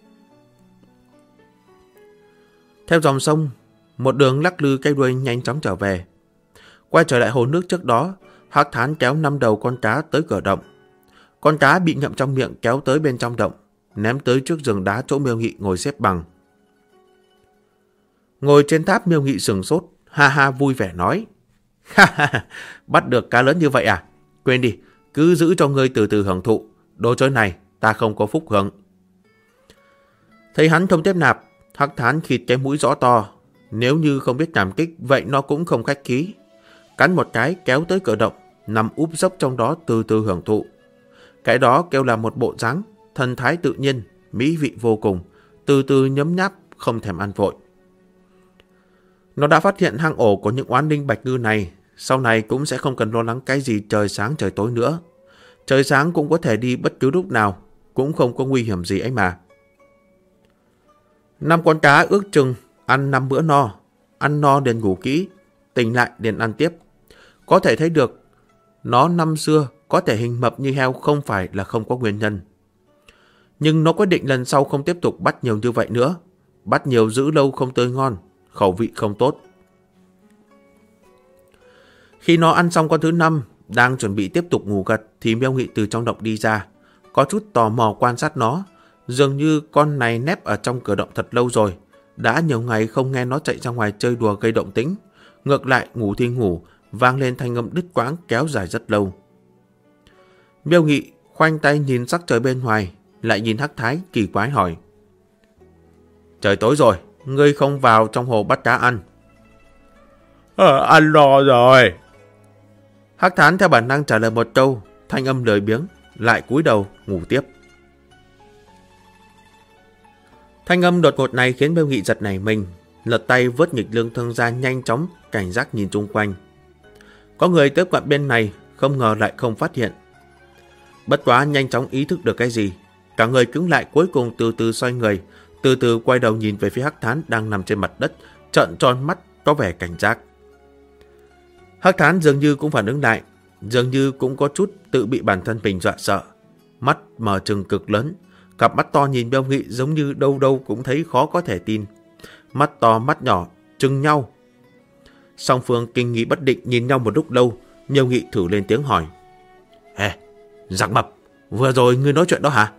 S1: Theo dòng sông, một đường lắc lư cây đuôi nhanh chóng trở về. Quay trở lại hồ nước trước đó, Hắc Thán kéo 5 đầu con cá tới cửa động. Con cá bị ngậm trong miệng kéo tới bên trong động, ném tới trước giường đá chỗ Miêu Nghị ngồi xếp bằng. Ngồi trên tháp, Miêu Nghị sửng sốt, ha ha vui vẻ nói: Ha ha, bắt được cá lớn như vậy à? Quên đi, cứ giữ cho ngươi từ từ hưởng thụ, đồ chơi này ta không có phúc hưởng. Thấy hắn không tiếp nạp, Hắc Thán khịt cái mũi rõ to, nếu như không biết cảm kích vậy nó cũng không khách khí. Cắn một cái kéo tới cửa động, nằm úp dốc trong đó từ từ hưởng thụ. Cái đó kêu là một bộ dáng thần thái tự nhiên, mỹ vị vô cùng, từ từ nhấm nháp, không thèm ăn vội. Nó đã phát hiện hang ổ của những oán linh bạch ngư này, sau này cũng sẽ không cần lo lắng cái gì trời sáng trời tối nữa. Trời sáng cũng có thể đi bất cứ lúc nào, cũng không có nguy hiểm gì ấy mà. 5 con cá ước chừng ăn 5 bữa no, ăn no liền ngủ kỹ, tỉnh lại liền ăn tiếp. Có thể thấy được, nó năm xưa có thể hình mập như heo không phải là không có nguyên nhân. Nhưng nó quyết định lần sau không tiếp tục bắt nhiều như vậy nữa. Bắt nhiều giữ lâu không tươi ngon, khẩu vị không tốt. Khi nó ăn xong con thứ 5, đang chuẩn bị tiếp tục ngủ gật thì Miêu Nghị từ trong động đi ra, có chút tò mò quan sát nó. Dường như con này nép ở trong cửa động thật lâu rồi, đã nhiều ngày không nghe nó chạy ra ngoài chơi đùa gây động tĩnh. Ngược lại ngủ thì ngủ, vang lên thanh âm đứt quãng kéo dài rất lâu. Miêu Nghị khoanh tay nhìn sắc trời bên ngoài, lại nhìn Hắc Thái kỳ quái hỏi: Trời tối rồi, ngươi không vào trong hồ bắt cá ăn? Ăn no rồi. Hắc Thán theo bản năng trả lời một câu, thanh âm lười biếng, lại cúi đầu ngủ tiếp. Thanh âm đột ngột này khiến Miêu Nghị giật nảy mình, lật tay vớt nghịch lương thương ra nhanh chóng, cảnh giác nhìn chung quanh. Có người tiếp cận bên này, không ngờ lại không phát hiện. Bất quá nhanh chóng ý thức được cái gì, cả người cứng lại, cuối cùng từ từ xoay người, từ từ quay đầu nhìn về phía Hắc Thán đang nằm trên mặt đất, trợn tròn mắt có vẻ cảnh giác. Hắc Thán dường như cũng phản ứng lại, dường như cũng có chút tự bị bản thân mình dọa sợ. Mắt mở trừng cực lớn, cặp mắt to nhìn Miêu Nghị giống như đâu đâu cũng thấy khó có thể tin. Mắt to mắt nhỏ trừng nhau. Song phương kinh nghi bất định nhìn nhau một lúc lâu, Miêu Nghị thử lên tiếng hỏi: "Ê, Giặc Mập, vừa rồi ngươi nói chuyện đó hả?"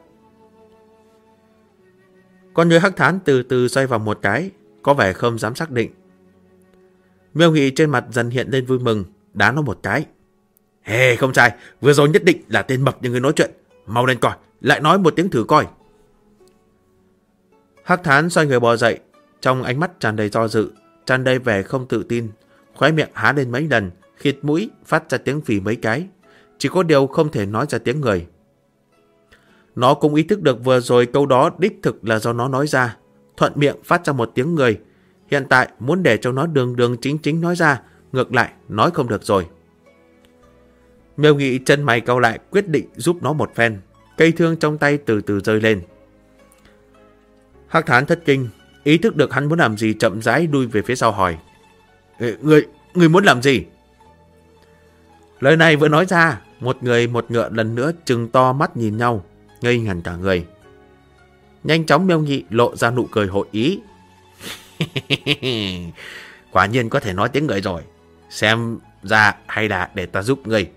S1: Con người Hắc Thán từ từ xoay vòng một cái, có vẻ không dám xác định. Miêu Nghị trên mặt dần hiện lên vui mừng, đá nó một cái: "Ê, không sai, vừa rồi nhất định là tên mập như ngươi nói chuyện. Mau lên coi, lại nói một tiếng thử coi." Hắc Thán xoay người bò dậy, trong ánh mắt tràn đầy do dự, tràn đầy vẻ không tự tin, khóe miệng há lên mấy lần, khịt mũi phát ra tiếng phì mấy cái, chỉ có điều không thể nói ra tiếng người. Nó cũng ý thức được vừa rồi câu đó đích thực là do nó nói ra, thuận miệng phát ra một tiếng người. Hiện tại muốn để cho nó đường đường chính chính nói ra, ngược lại nói không được rồi. Miêu Nghị chân mày cau lại, quyết định giúp nó một phen. Cây thương trong tay từ từ rơi lên. Hắc Thán thất kinh, ý thức được hắn muốn làm gì, chậm rãi đuôi về phía sau hỏi: Người muốn làm gì?" Lời này vừa nói ra, một người một ngựa lần nữa trừng to mắt nhìn nhau, ngây ngẩn cả người. Nhanh chóng Miêu Nghị lộ ra nụ cười hội ý: "Quả nhiên có thể nói tiếng người rồi, xem ra hay là để ta giúp người."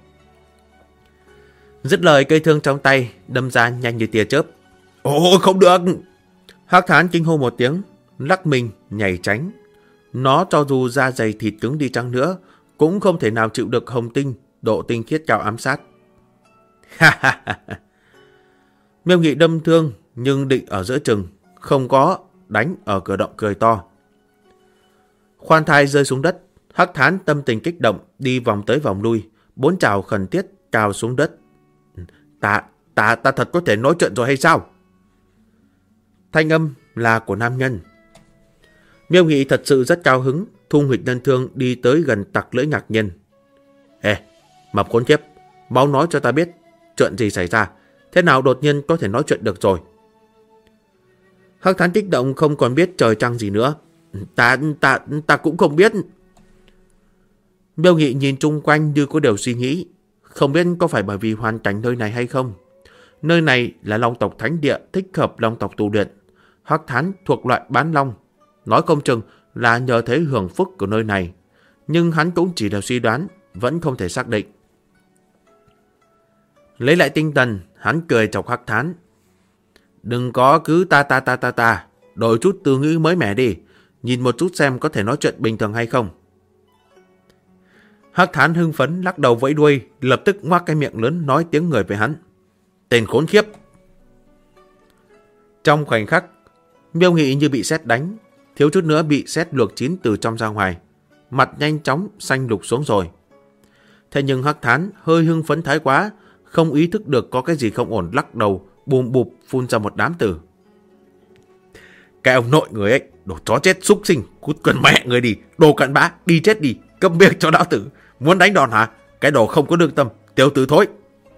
S1: Dứt lời, cây thương trong tay đâm ra nhanh như tia chớp. "Ồ, không được!" Hắc Thán kinh hô một tiếng, lắc mình nhảy tránh. Nó cho dù da dày thịt cứng đi chăng nữa, cũng không thể nào chịu được hồng tinh, độ tinh khiết cao ám sát. Miêu Nghị đâm thương nhưng định ở giữa chừng, không có đánh ở cửa động, cười to. Khoan thai rơi xuống đất, Hắc Thán tâm tình kích động, đi vòng tới vòng lui, bốn chảo khẩn thiết cào xuống đất. Ta thật có thể nói chuyện rồi hay sao?" Thanh âm là của nam nhân. Miêu Nghị thật sự rất cao hứng, thu huỵch đơn thương đi tới gần tặc lưỡi ngạc nhiên. "Ê, mập khốn kiếp, mau nói cho ta biết chuyện gì xảy ra, thế nào đột nhiên có thể nói chuyện được rồi?" Hắc Thán kích động không còn biết trời trăng gì nữa. Ta cũng không biết." Miêu Nghị nhìn chung quanh như có điều suy nghĩ, không biết có phải bởi vì hoàn cảnh nơi này hay không. Nơi này là Long tộc thánh địa, thích hợp Long tộc tu luyện. Hắc Thán thuộc loại bán long, nói không chừng là nhờ thế hưởng phúc của nơi này, nhưng hắn cũng chỉ là suy đoán, vẫn không thể xác định. Lấy lại tinh thần, hắn cười chọc Hắc Thán: "Đừng có cứ ta, đổi chút từ ngữ mới mẻ đi, nhìn một chút xem có thể nói chuyện bình thường hay không." Hắc Thán hưng phấn lắc đầu vẫy đuôi, lập tức ngoác cái miệng lớn nói tiếng người với hắn: "Tên khốn khiếp!" Trong khoảnh khắc, Miêu Nghị như bị sét đánh, thiếu chút nữa bị sét luộc chín từ trong ra ngoài, mặt nhanh chóng xanh lục xuống rồi. Thế nhưng Hắc Thán hơi hưng phấn thái quá, không ý thức được có cái gì không ổn, lắc đầu bùm bụp phun ra một đám từ: "Cái ông nội người ấy, đồ chó chết súc sinh, cút quần mẹ người đi, đồ cặn bã, đi chết đi, câm miệng cho lão tử, muốn đánh đòn hả? Cái đồ không có lương tâm, tiểu tử thối."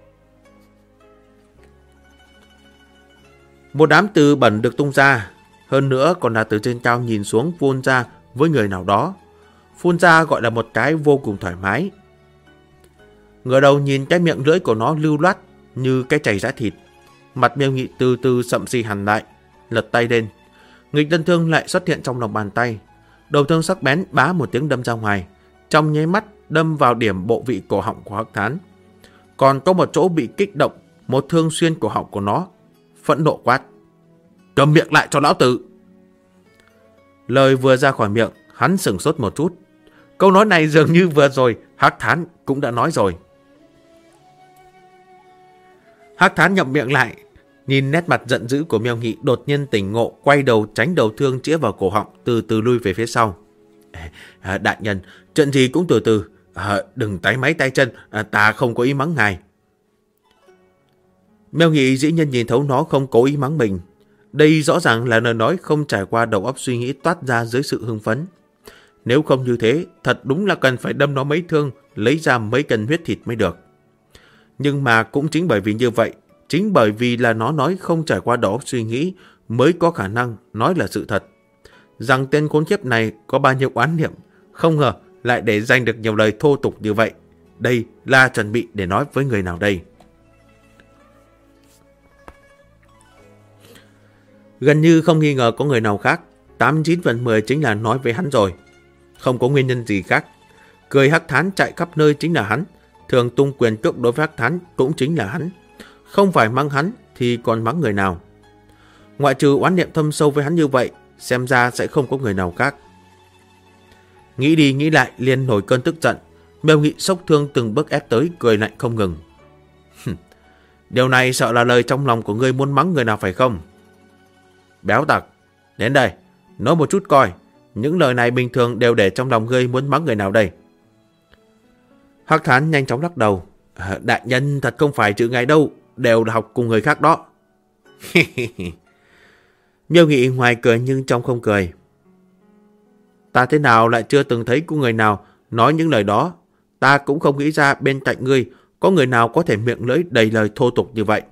S1: Một đám từ bẩn được tung ra, hơn nữa còn là từ trên cao nhìn xuống phun ra với người nào đó. Phun ra gọi là một cái vô cùng thoải mái. Ngửa đầu nhìn cái miệng lưỡi của nó lưu loát như cái chày giã thịt. Mặt Miêu Nghị từ từ sậm xì hẳn lại, lật tay lên. Nghịch đơn thương lại xuất hiện trong lòng bàn tay. Đầu thương sắc bén bá một tiếng đâm ra ngoài, trong nháy mắt đâm vào điểm bộ vị cổ họng của Hắc Thán. Còn có một chỗ bị kích động, một thương xuyên cổ họng của nó. Phẫn nộ quát: "Cầm miệng lại cho lão tử!" Lời vừa ra khỏi miệng, hắn sửng sốt một chút. Câu nói này dường như vừa rồi Hắc Thán cũng đã nói rồi. Hắc Thán nhậm miệng lại, nhìn nét mặt giận dữ của Miêu Nghị, đột nhiên tỉnh ngộ, quay đầu tránh đầu thương chĩa vào cổ họng, từ từ lui về phía sau. Đại nhân, chuyện gì cũng từ từ, đừng táy máy tay chân, ta không có ý mắng ngài." Miêu Nghị dĩ nhiên nhìn thấu nó không cố ý mắng mình. Đây rõ ràng là lời nói không trải qua đầu óc suy nghĩ, toát ra dưới sự hưng phấn. Nếu không như thế, thật đúng là cần phải đâm nó mấy thương, lấy ra mấy cân huyết thịt mới được. Nhưng mà cũng chính bởi vì như vậy, chính bởi vì là nó nói không trải qua đó suy nghĩ mới có khả năng nói là sự thật. Rằng tên khốn kiếp này có bao nhiêu oán niệm, không ngờ lại để dành được nhiều lời thô tục như vậy. Đây là chuẩn bị để nói với người nào đây? Gần như không nghi ngờ có người nào khác, 89/10 chính là nói với hắn rồi. Không có nguyên nhân gì khác. Cười Hắc Thán chạy khắp nơi chính là hắn, thường tung quyền cước đối với Hắc Thán cũng chính là hắn. Không phải mắng hắn thì còn mắng người nào? Ngoại trừ oán niệm thâm sâu với hắn như vậy, xem ra sẽ không có người nào khác. Nghĩ đi nghĩ lại liền nổi cơn tức giận. Miêu Nghị sốc thương từng bước ép tới, cười lạnh không ngừng. Điều này sợ là lời trong lòng của ngươi muốn mắng người nào phải không? Béo tặc, đến đây, nói một chút coi, những lời này bình thường đều để trong lòng ngươi muốn mắng người nào đây? Hắc Thán nhanh chóng lắc đầu. Đại nhân thật không phải chữ ngài đâu, đều là học cùng người khác đó. Miêu Nghị ngoài cười nhưng trong không cười. Ta thế nào lại chưa từng thấy có người nào nói những lời đó. Ta cũng không nghĩ ra bên cạnh ngươi có người nào có thể miệng lưỡi đầy lời thô tục như vậy.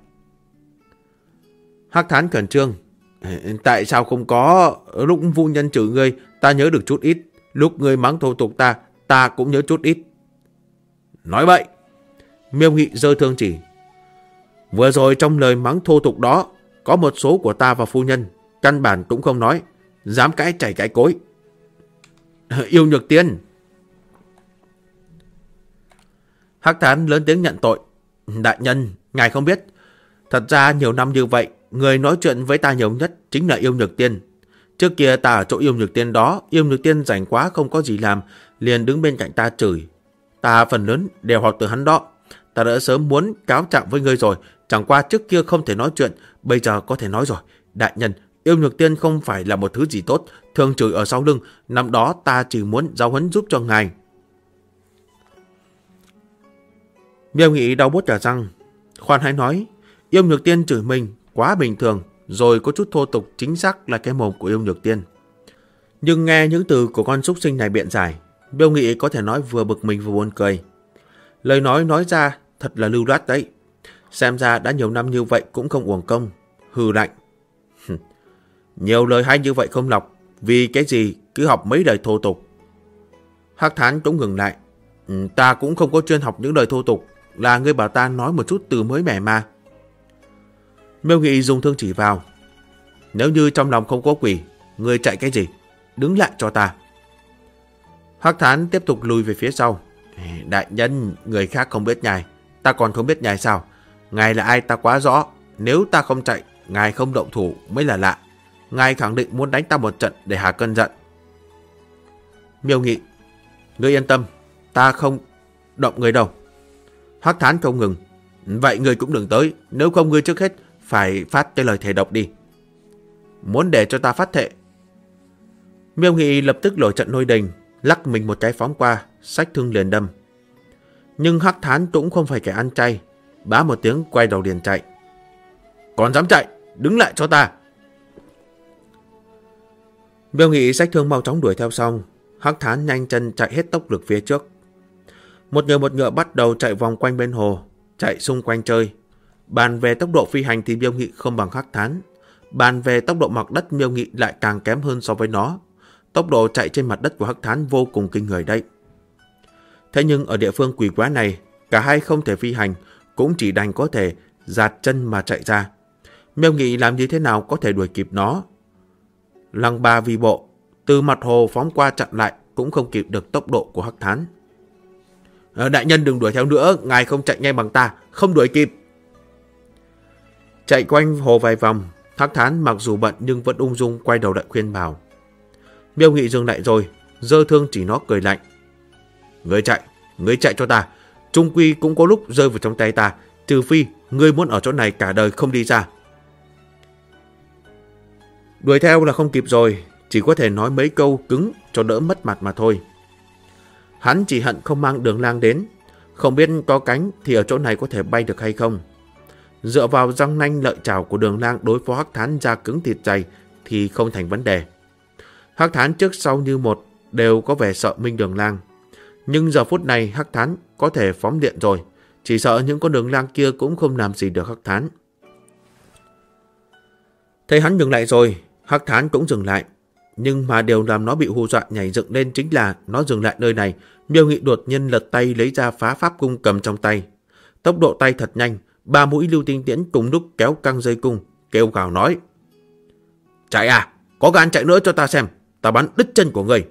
S1: Hắc Thán khẩn trương. Tại sao không có? Lúc phu nhân chửi ngươi, ta nhớ được chút ít. Lúc ngươi mắng thô tục ta cũng nhớ chút ít. Nói bậy. Miêu Nghị giơ thương chỉ. Vừa rồi trong lời mắng thô tục đó, có một số của ta và phu nhân, căn bản cũng không nói, dám cãi chảy cái cối. Yêu Nhược Tiên. Hắc Thán lớn tiếng nhận tội. Đại nhân, ngài không biết, thật ra nhiều năm như vậy, người nói chuyện với ta nhiều nhất chính là Yêu Nhược Tiên. Trước kia ta ở chỗ Yêu Nhược Tiên đó, Yêu Nhược Tiên rảnh quá không có gì làm, liền đứng bên cạnh ta chửi. Ta phần lớn đều học từ hắn đó. Ta đã sớm muốn cáo trạng với ngươi rồi, chẳng qua trước kia không thể nói chuyện, bây giờ có thể nói rồi. Đại nhân, Yêu Nhược Tiên không phải là một thứ gì tốt, thường chửi ở sau lưng, năm đó ta chỉ muốn giáo huấn giúp cho ngài. Miêu Nghị đau bút cả răng. Khoan hãy nói, Yêu Nhược Tiên chửi mình quá bình thường, rồi có chút thô tục chính xác là cái mồm của Yêu Nhược Tiên. Nhưng nghe những từ của con súc sinh này biện giải, Miêu Nghị có thể nói vừa bực mình vừa buồn cười. Lời nói ra thật là lưu loát đấy. Xem ra đã nhiều năm như vậy cũng không uổng công. Hừ lạnh. Nhiều lời hay như vậy không lọc, vì cái gì cứ học mấy lời thô tục. Hắc Thán cũng ngừng lại. Ta cũng không có chuyên học những lời thô tục, là ngươi bảo ta nói một chút từ mới mẻ mà. Miêu Nghị dùng thương chỉ vào. Nếu như trong lòng không có quỷ, ngươi chạy cái gì? Đứng lại cho ta. Hắc Thán tiếp tục lùi về phía sau. Đại nhân, người khác không biết ngài, ta còn không biết ngài sao? Ngài là ai ta quá rõ. Nếu ta không chạy, ngài không động thủ mới là lạ. Ngài khẳng định muốn đánh ta một trận để hạ cơn giận. Miêu Nghị, ngươi yên tâm, ta không động người đâu. Hắc Thán không ngừng. Vậy ngươi cũng đừng tới, nếu không ngươi trước hết phải phát cái lời thề độc đi. Muốn để cho ta phát thệ? Miêu Nghị lập tức nổi trận lôi đình, lắc mình một cái phóng qua, xách thương liền đâm. Nhưng Hắc Thán cũng không phải kẻ ăn chay, bá một tiếng quay đầu liền chạy. Còn dám chạy, đứng lại cho ta. Miêu Nghị xách thương mau chóng đuổi theo xong. Hắc Thán nhanh chân chạy hết tốc lực phía trước. Một ngựa bắt đầu chạy vòng quanh bên hồ, chạy xung quanh chơi. Bàn về tốc độ phi hành thì Miêu Nghị không bằng Hắc Thán. Bàn về tốc độ mặt đất, Miêu Nghị lại càng kém hơn so với nó. Tốc độ chạy trên mặt đất của Hắc Thán vô cùng kinh người đấy. Thế nhưng ở địa phương quỷ quái này, cả hai không thể phi hành, cũng chỉ đành có thể giạt chân mà chạy ra. Miêu Nghị làm như thế nào có thể đuổi kịp nó? Lăng ba vi bộ, từ mặt hồ phóng qua chặn lại cũng không kịp được tốc độ của Hắc Thán. Đại nhân đừng đuổi theo nữa, ngài không chạy nhanh bằng ta, không đuổi kịp. Chạy quanh hồ vài vòng, Hắc Thán mặc dù bận nhưng vẫn ung dung quay đầu lại khuyên bảo. Miêu Nghị dừng lại rồi, giơ thương chỉ nó cười lạnh. Ngươi chạy cho ta, chung quy cũng có lúc rơi vào trong tay ta, trừ phi ngươi muốn ở chỗ này cả đời không đi ra. Đuổi theo là không kịp rồi, chỉ có thể nói mấy câu cứng cho đỡ mất mặt mà thôi. Hắn chỉ hận không mang Đường Lang đến, không biết có cánh thì ở chỗ này có thể bay được hay không. Dựa vào răng nanh lợi chảo của Đường Lang đối phó Hắc Thán da cứng thịt dày thì không thành vấn đề. Hắc Thán trước sau như một đều có vẻ sợ Minh Đường Lang. Nhưng giờ phút này Hắc Thán có thể phóng điện rồi, Chỉ sợ những con đường lang kia cũng không làm gì được Hắc Thán. Thấy hắn dừng lại rồi, Hắc Thán cũng dừng lại. Nhưng mà điều làm nó bị hù dọa nhảy dựng lên chính là nó dừng lại nơi này. Miêu Nghị đột nhiên lật tay lấy ra phá pháp cung cầm trong tay. Tốc độ tay thật nhanh, 3 mũi lưu tinh tiễn cùng lúc kéo căng dây cung, kêu gào nói: chạy à, có gan chạy nữa cho ta xem, ta bắn đứt chân của người.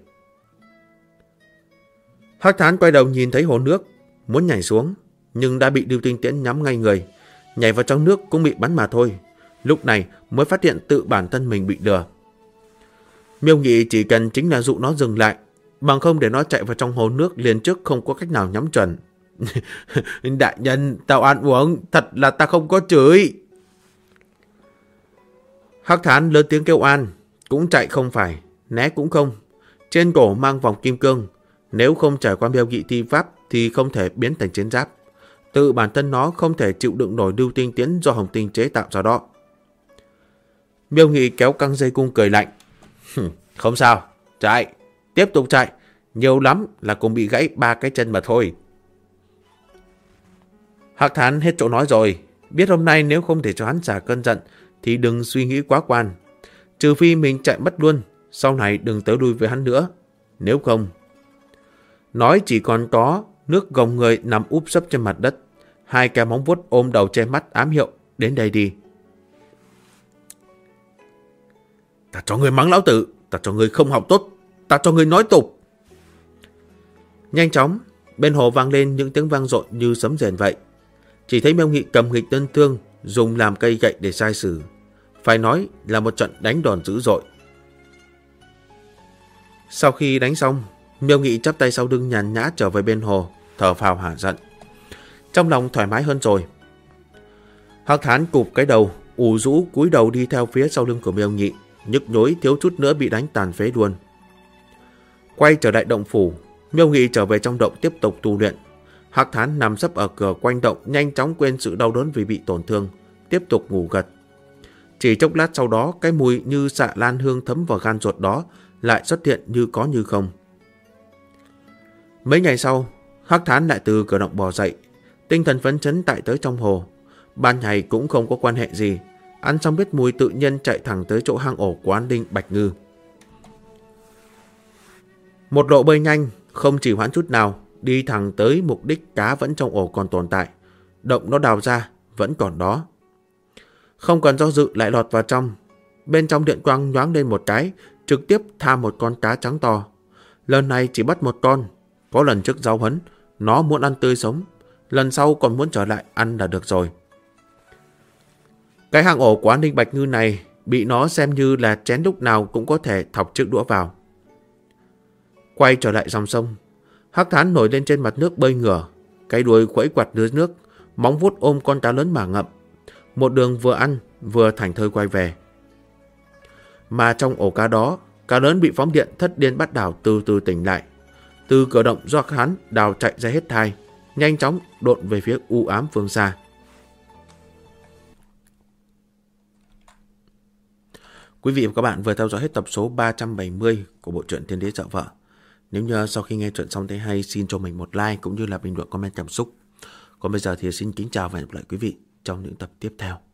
S1: Hắc Thán quay đầu nhìn thấy hồ nước, muốn nhảy xuống, nhưng đã bị lưu tinh tiễn nhắm ngay người. Nhảy vào trong nước cũng bị bắn mà thôi. Lúc này mới phát hiện tự bản thân mình bị lừa. Miêu Nghị chỉ cần chính là dụ nó dừng lại, bằng không để nó chạy vào trong hồ nước liền trước không có cách nào nhắm chuẩn. Đại nhân, tao ăn uống, thật là ta không có chửi. Hắc Thán lớn tiếng kêu an, cũng chạy không phải, né cũng không. Trên cổ mang vòng kim cương, nếu không trải qua Miêu Nghị thi pháp thì không thể biến thành chiến giáp. Tự bản thân nó không thể chịu đựng nổi lưu tinh tiễn do Hồng Tinh chế tạo ra đó. Miêu Nghị kéo căng dây cung cười lạnh. Không sao, chạy, tiếp tục chạy, nhiều lắm là cũng bị gãy 3 cái chân mà thôi. Hắc Thán hết chỗ nói rồi, biết hôm nay nếu không để cho hắn xả cơn giận thì đừng suy nghĩ quá quan. Trừ phi mình chạy mất luôn, sau này đừng tới đuôi với hắn nữa. Nếu không... Nói chỉ còn có nước gồng người nằm úp sấp trên mặt đất. 2 cái móng vuốt ôm đầu che mắt ám hiệu, đến đây đi. Ta cho người mắng lão tử, ta cho người không học tốt, ta cho người nói tục. Nhanh chóng, bên hồ vang lên những tiếng vang dội như sấm rền vậy. Chỉ thấy Miêu Nghị cầm nghịch đơn thương, dùng làm cây gậy để sai sử. Phải nói là một trận đánh đòn dữ dội. Sau khi đánh xong, Miêu Nghị chắp tay sau lưng nhàn nhã trở về bên hồ, thở phào hả giận. Trong lòng thoải mái hơn rồi. Hắc Thán cụp cái đầu, ù rũ cúi đầu đi theo phía sau lưng của Miêu Nghị, nhức nhối thiếu chút nữa bị đánh tàn phế luôn. Quay trở lại động phủ, Miêu Nghị trở về trong động tiếp tục tu luyện. Hắc Thán nằm sấp ở cửa quanh động, nhanh chóng quên sự đau đớn vì bị tổn thương, tiếp tục ngủ gật. Chỉ chốc lát sau đó, cái mùi như xạ lan hương thấm vào gan ruột đó lại xuất hiện như có như không. Mấy ngày sau, Hắc Thán lại từ cửa động bò dậy, tinh thần phấn chấn tại tới trong hồ. Ban ngày cũng không có quan hệ gì, ăn xong biết mùi tự nhiên chạy thẳng tới chỗ hang ổ của An Đinh Bạch Ngư. Một độ bơi nhanh, không chỉ hoãn chút nào, đi thẳng tới mục đích. Cá vẫn trong ổ còn tồn tại, động nó đào ra vẫn còn đó. Không cần do dự lại lọt vào trong. Bên trong điện quang nhoáng lên một cái, trực tiếp tha một con cá trắng to. Lần này chỉ bắt một con. Có lần trước giáo huấn, nó muốn ăn tươi sống, lần sau còn muốn trở lại ăn là được rồi. Cái hang ổ của An Ninh Bạch Ngư này bị nó xem như là chén lúc nào cũng có thể thọc chiếc đũa vào. Quay trở lại dòng sông, Hắc Thán nổi lên trên mặt nước bơi ngửa, cái đuôi khuấy quạt dưới nước, móng vuốt ôm con cá lớn mà ngậm. Một đường vừa ăn vừa thảnh thơi quay về. Mà trong ổ cá đó, cá lớn bị phóng điện thất điên bắt đảo từ từ tỉnh lại. Từ cửa động do hắn đào chạy ra hết thai, nhanh chóng độn về phía u ám phương xa. Quý vị và các bạn vừa theo dõi hết tập số 370 của bộ truyện Thiên Đế Sợ Vợ. Nếu như sau khi nghe truyện xong thấy hay, xin cho mình một like cũng như là bình luận comment cảm xúc. Còn bây giờ thì xin kính chào và hẹn gặp lại quý vị trong những tập tiếp theo.